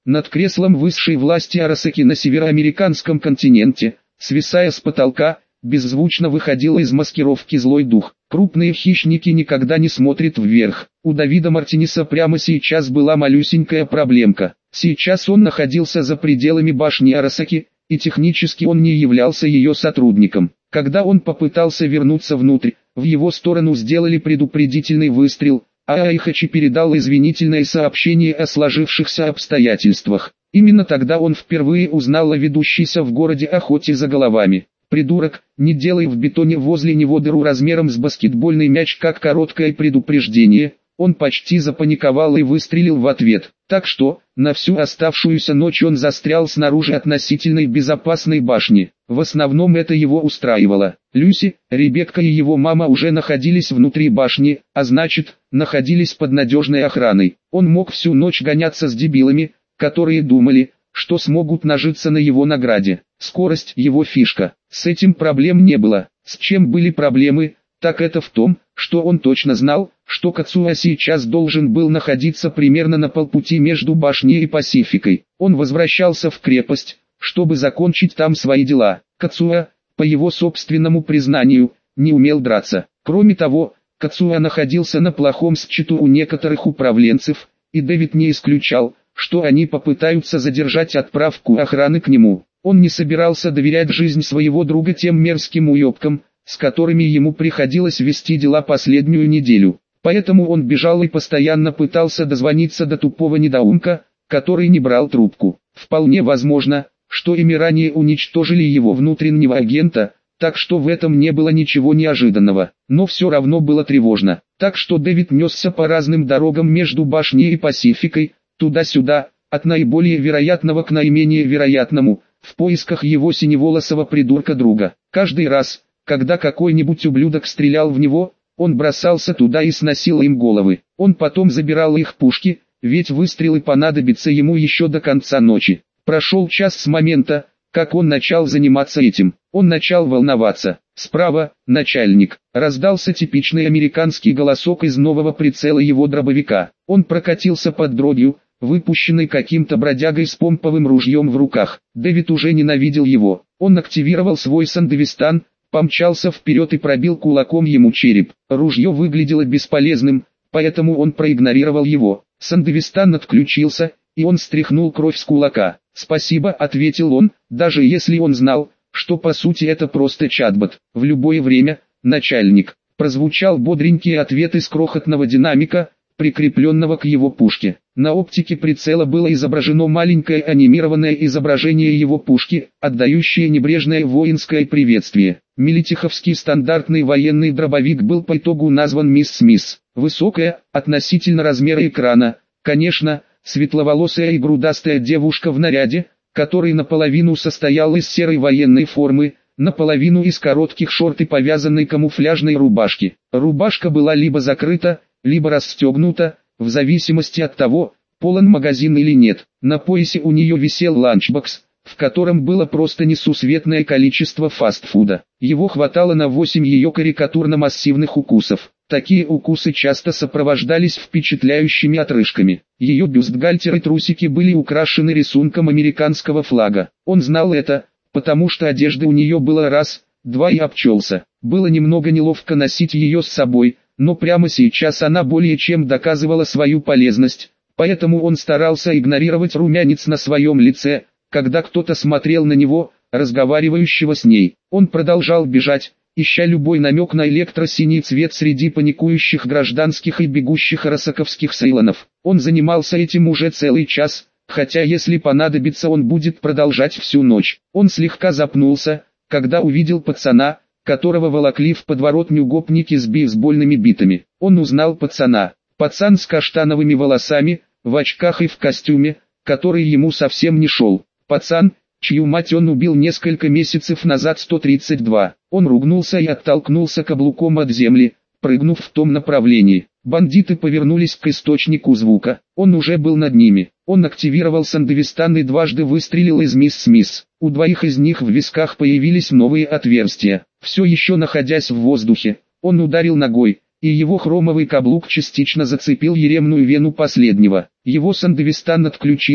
Над креслом высшей власти Арасаки на североамериканском континенте, свисая с потолка, беззвучно выходил из маскировки злой дух. Крупные хищники никогда не смотрят вверх. У Давида Мартинеса прямо сейчас была малюсенькая проблемка. Сейчас он находился за пределами башни Арасаки, и технически он не являлся ее сотрудником. Когда он попытался вернуться внутрь, в его сторону сделали предупредительный выстрел, а Айхачи передал извинительное сообщение о сложившихся обстоятельствах. Именно тогда он впервые узнал о ведущейся в городе охоте за головами. «Придурок, не делай в бетоне возле него дыру размером с баскетбольный мяч», как короткое предупреждение. Он почти запаниковал и выстрелил в ответ. Так что, на всю оставшуюся ночь он застрял снаружи относительной безопасной башни. В основном это его устраивало. Люси, Ребекка и его мама уже находились внутри башни, а значит, находились под надежной охраной. Он мог всю ночь гоняться с дебилами, которые думали, что смогут нажиться на его награде. Скорость – его фишка. С этим проблем не было. С чем были проблемы, так это в том, что он точно знал, что Кацуя сейчас должен был находиться примерно на полпути между башней и Пасификой. Он возвращался в крепость, чтобы закончить там свои дела. Кацуя, по его собственному признанию, не умел драться. Кроме того, Кацуя находился на плохом счету у некоторых управленцев, и Дэвид не исключал, что они попытаются задержать отправку охраны к нему. Он не собирался доверять жизнь своего друга тем мерзким уёбкам, с которыми ему приходилось вести дела последнюю неделю. Поэтому он бежал и постоянно пытался дозвониться до тупого недоумка, который не брал трубку. Вполне возможно, что ими ранее уничтожили его внутреннего агента, так что в этом не было ничего неожиданного. Но все равно было тревожно. Так что Дэвид несся по разным дорогам между башней и Пасификой, туда-сюда, от наиболее вероятного к наименее вероятному, в поисках его синеволосого придурка-друга. Каждый раз, когда какой-нибудь ублюдок стрелял в него, он бросался туда и сносил им головы. Он потом забирал их пушки, ведь выстрелы понадобятся ему еще до конца ночи. Прошел час с момента, как он начал заниматься этим. Он начал волноваться. Справа, начальник. Раздался типичный американский голосок из нового прицела его дробовика. Он прокатился под дробью, выпущенный каким-то бродягой с помповым ружьем в руках. Дэвид уже ненавидел его. Он активировал свой Сандевистан, помчался вперед и пробил кулаком ему череп. Ружье выглядело бесполезным, поэтому он проигнорировал его. Сандевистан отключился, и он стряхнул кровь с кулака. «Спасибо», — ответил он, даже если он знал, что по сути это просто чатбот. «В любое время, начальник», — прозвучал бодренький ответ из крохотного динамика, прикрепленного к его пушке. На оптике прицела было изображено маленькое анимированное изображение его пушки, отдающее небрежное воинское приветствие. Милитиховский стандартный военный дробовик был по итогу назван «Мисс Смис». Высокая, относительно размера экрана, конечно, светловолосая и грудастая девушка в наряде, который наполовину состоял из серой военной формы, наполовину из коротких шорт и повязанной камуфляжной рубашки. Рубашка была либо закрыта, либо расстегнута, в зависимости от того, полон магазин или нет. На поясе у нее висел ланчбокс, в котором было просто несусветное количество фастфуда. Его хватало на 8 ее карикатурно-массивных укусов. Такие укусы часто сопровождались впечатляющими отрыжками. Ее бюстгальтер и трусики были украшены рисунком американского флага. Он знал это, потому что одежды у нее было раз, два и обчелся. Было немного неловко носить ее с собой, но прямо сейчас она более чем доказывала свою полезность, поэтому он старался игнорировать румянец на своем лице, когда кто-то смотрел на него, разговаривающего с ней. Он продолжал бежать, ища любой намек на электросиний цвет среди паникующих гражданских и бегущих арасаковских сейлонов. Он занимался этим уже целый час, хотя если понадобится он будет продолжать всю ночь. Он слегка запнулся, когда увидел пацана, которого волокли в подворотню гопники с бейсбольными битами. Он узнал пацана. Пацан с каштановыми волосами, в очках и в костюме, который ему совсем не шел. Пацан, чью мать он убил несколько месяцев назад 132. Он ругнулся и оттолкнулся каблуком от земли, прыгнув в том направлении. Бандиты повернулись к источнику звука. Он уже был над ними. Он активировал Сандевистан и дважды выстрелил из Мисс Смис. У двоих из них в висках появились новые отверстия. Все еще находясь в воздухе, он ударил ногой, и его хромовый каблук частично зацепил еремную вену последнего. Его Сандевистан отключился,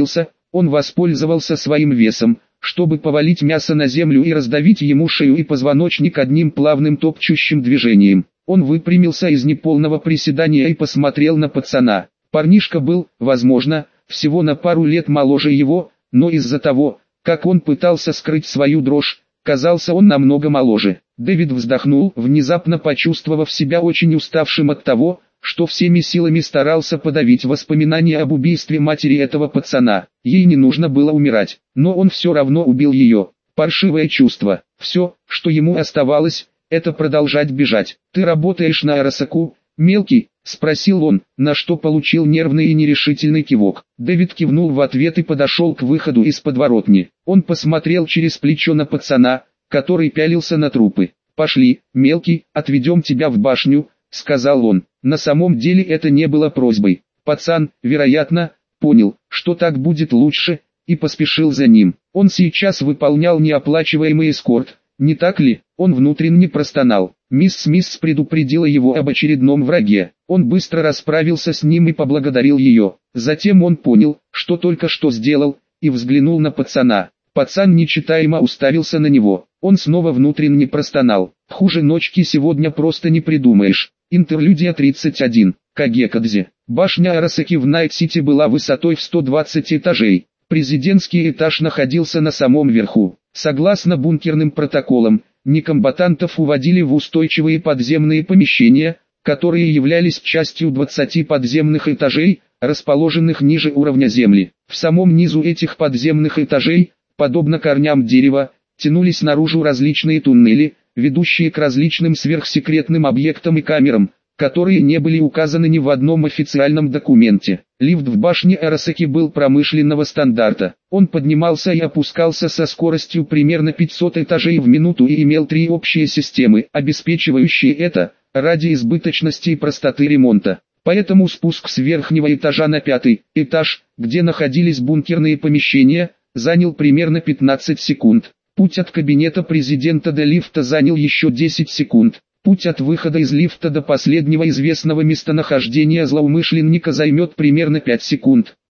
Он воспользовался своим весом, чтобы повалить мясо на землю и раздавить ему шею и позвоночник одним плавным топчущим движением. Он выпрямился из неполного приседания и посмотрел на пацана. Парнишка был, возможно, всего на пару лет моложе его, но из-за того, как он пытался скрыть свою дрожь, казался он намного моложе. Дэвид вздохнул, внезапно почувствовав себя очень уставшим от того, что всеми силами старался подавить воспоминания об убийстве матери этого пацана. Ей не нужно было умирать, но он все равно убил ее. Паршивое чувство. Все, что ему оставалось, это продолжать бежать. «Ты работаешь на Арасаку, мелкий?» — спросил он, на что получил нервный и нерешительный кивок. Дэвид кивнул в ответ и подошел к выходу из подворотни. Он посмотрел через плечо на пацана, который пялился на трупы. «Пошли, мелкий, отведем тебя в башню», — сказал он. На самом деле это не было просьбой. Пацан, вероятно, понял, что так будет лучше, и поспешил за ним. Он сейчас выполнял неоплачиваемый эскорт, не так ли? Он внутренне простонал. Мисс Смитс предупредила его об очередном враге. Он быстро расправился с ним и поблагодарил ее. Затем он понял, что только что сделал, и взглянул на пацана. Пацан нечитаемо уставился на него. Он снова внутренне простонал. Хуже ночки сегодня просто не придумаешь. Интерлюдия 31. Кагекадзе. Башня Арасаки в Найт-Сити была высотой в 120 этажей. Президентский этаж находился на самом верху. Согласно бункерным протоколам, некомбатантов уводили в устойчивые подземные помещения, которые являлись частью 20 подземных этажей, расположенных ниже уровня земли. В самом низу этих подземных этажей, подобно корням дерева, тянулись наружу различные туннели, ведущие к различным сверхсекретным объектам и камерам, которые не были указаны ни в одном официальном документе. Лифт в башне Арасаки был промышленного стандарта. Он поднимался и опускался со скоростью примерно 500 этажей в минуту и имел 3 общие системы, обеспечивающие это, ради избыточности и простоты ремонта. Поэтому спуск с верхнего этажа на 5-й этаж, где находились бункерные помещения, занял примерно 15 секунд. Путь от кабинета президента до лифта занял еще 10 секунд. Путь от выхода из лифта до последнего известного местонахождения злоумышленника займет примерно 5 секунд.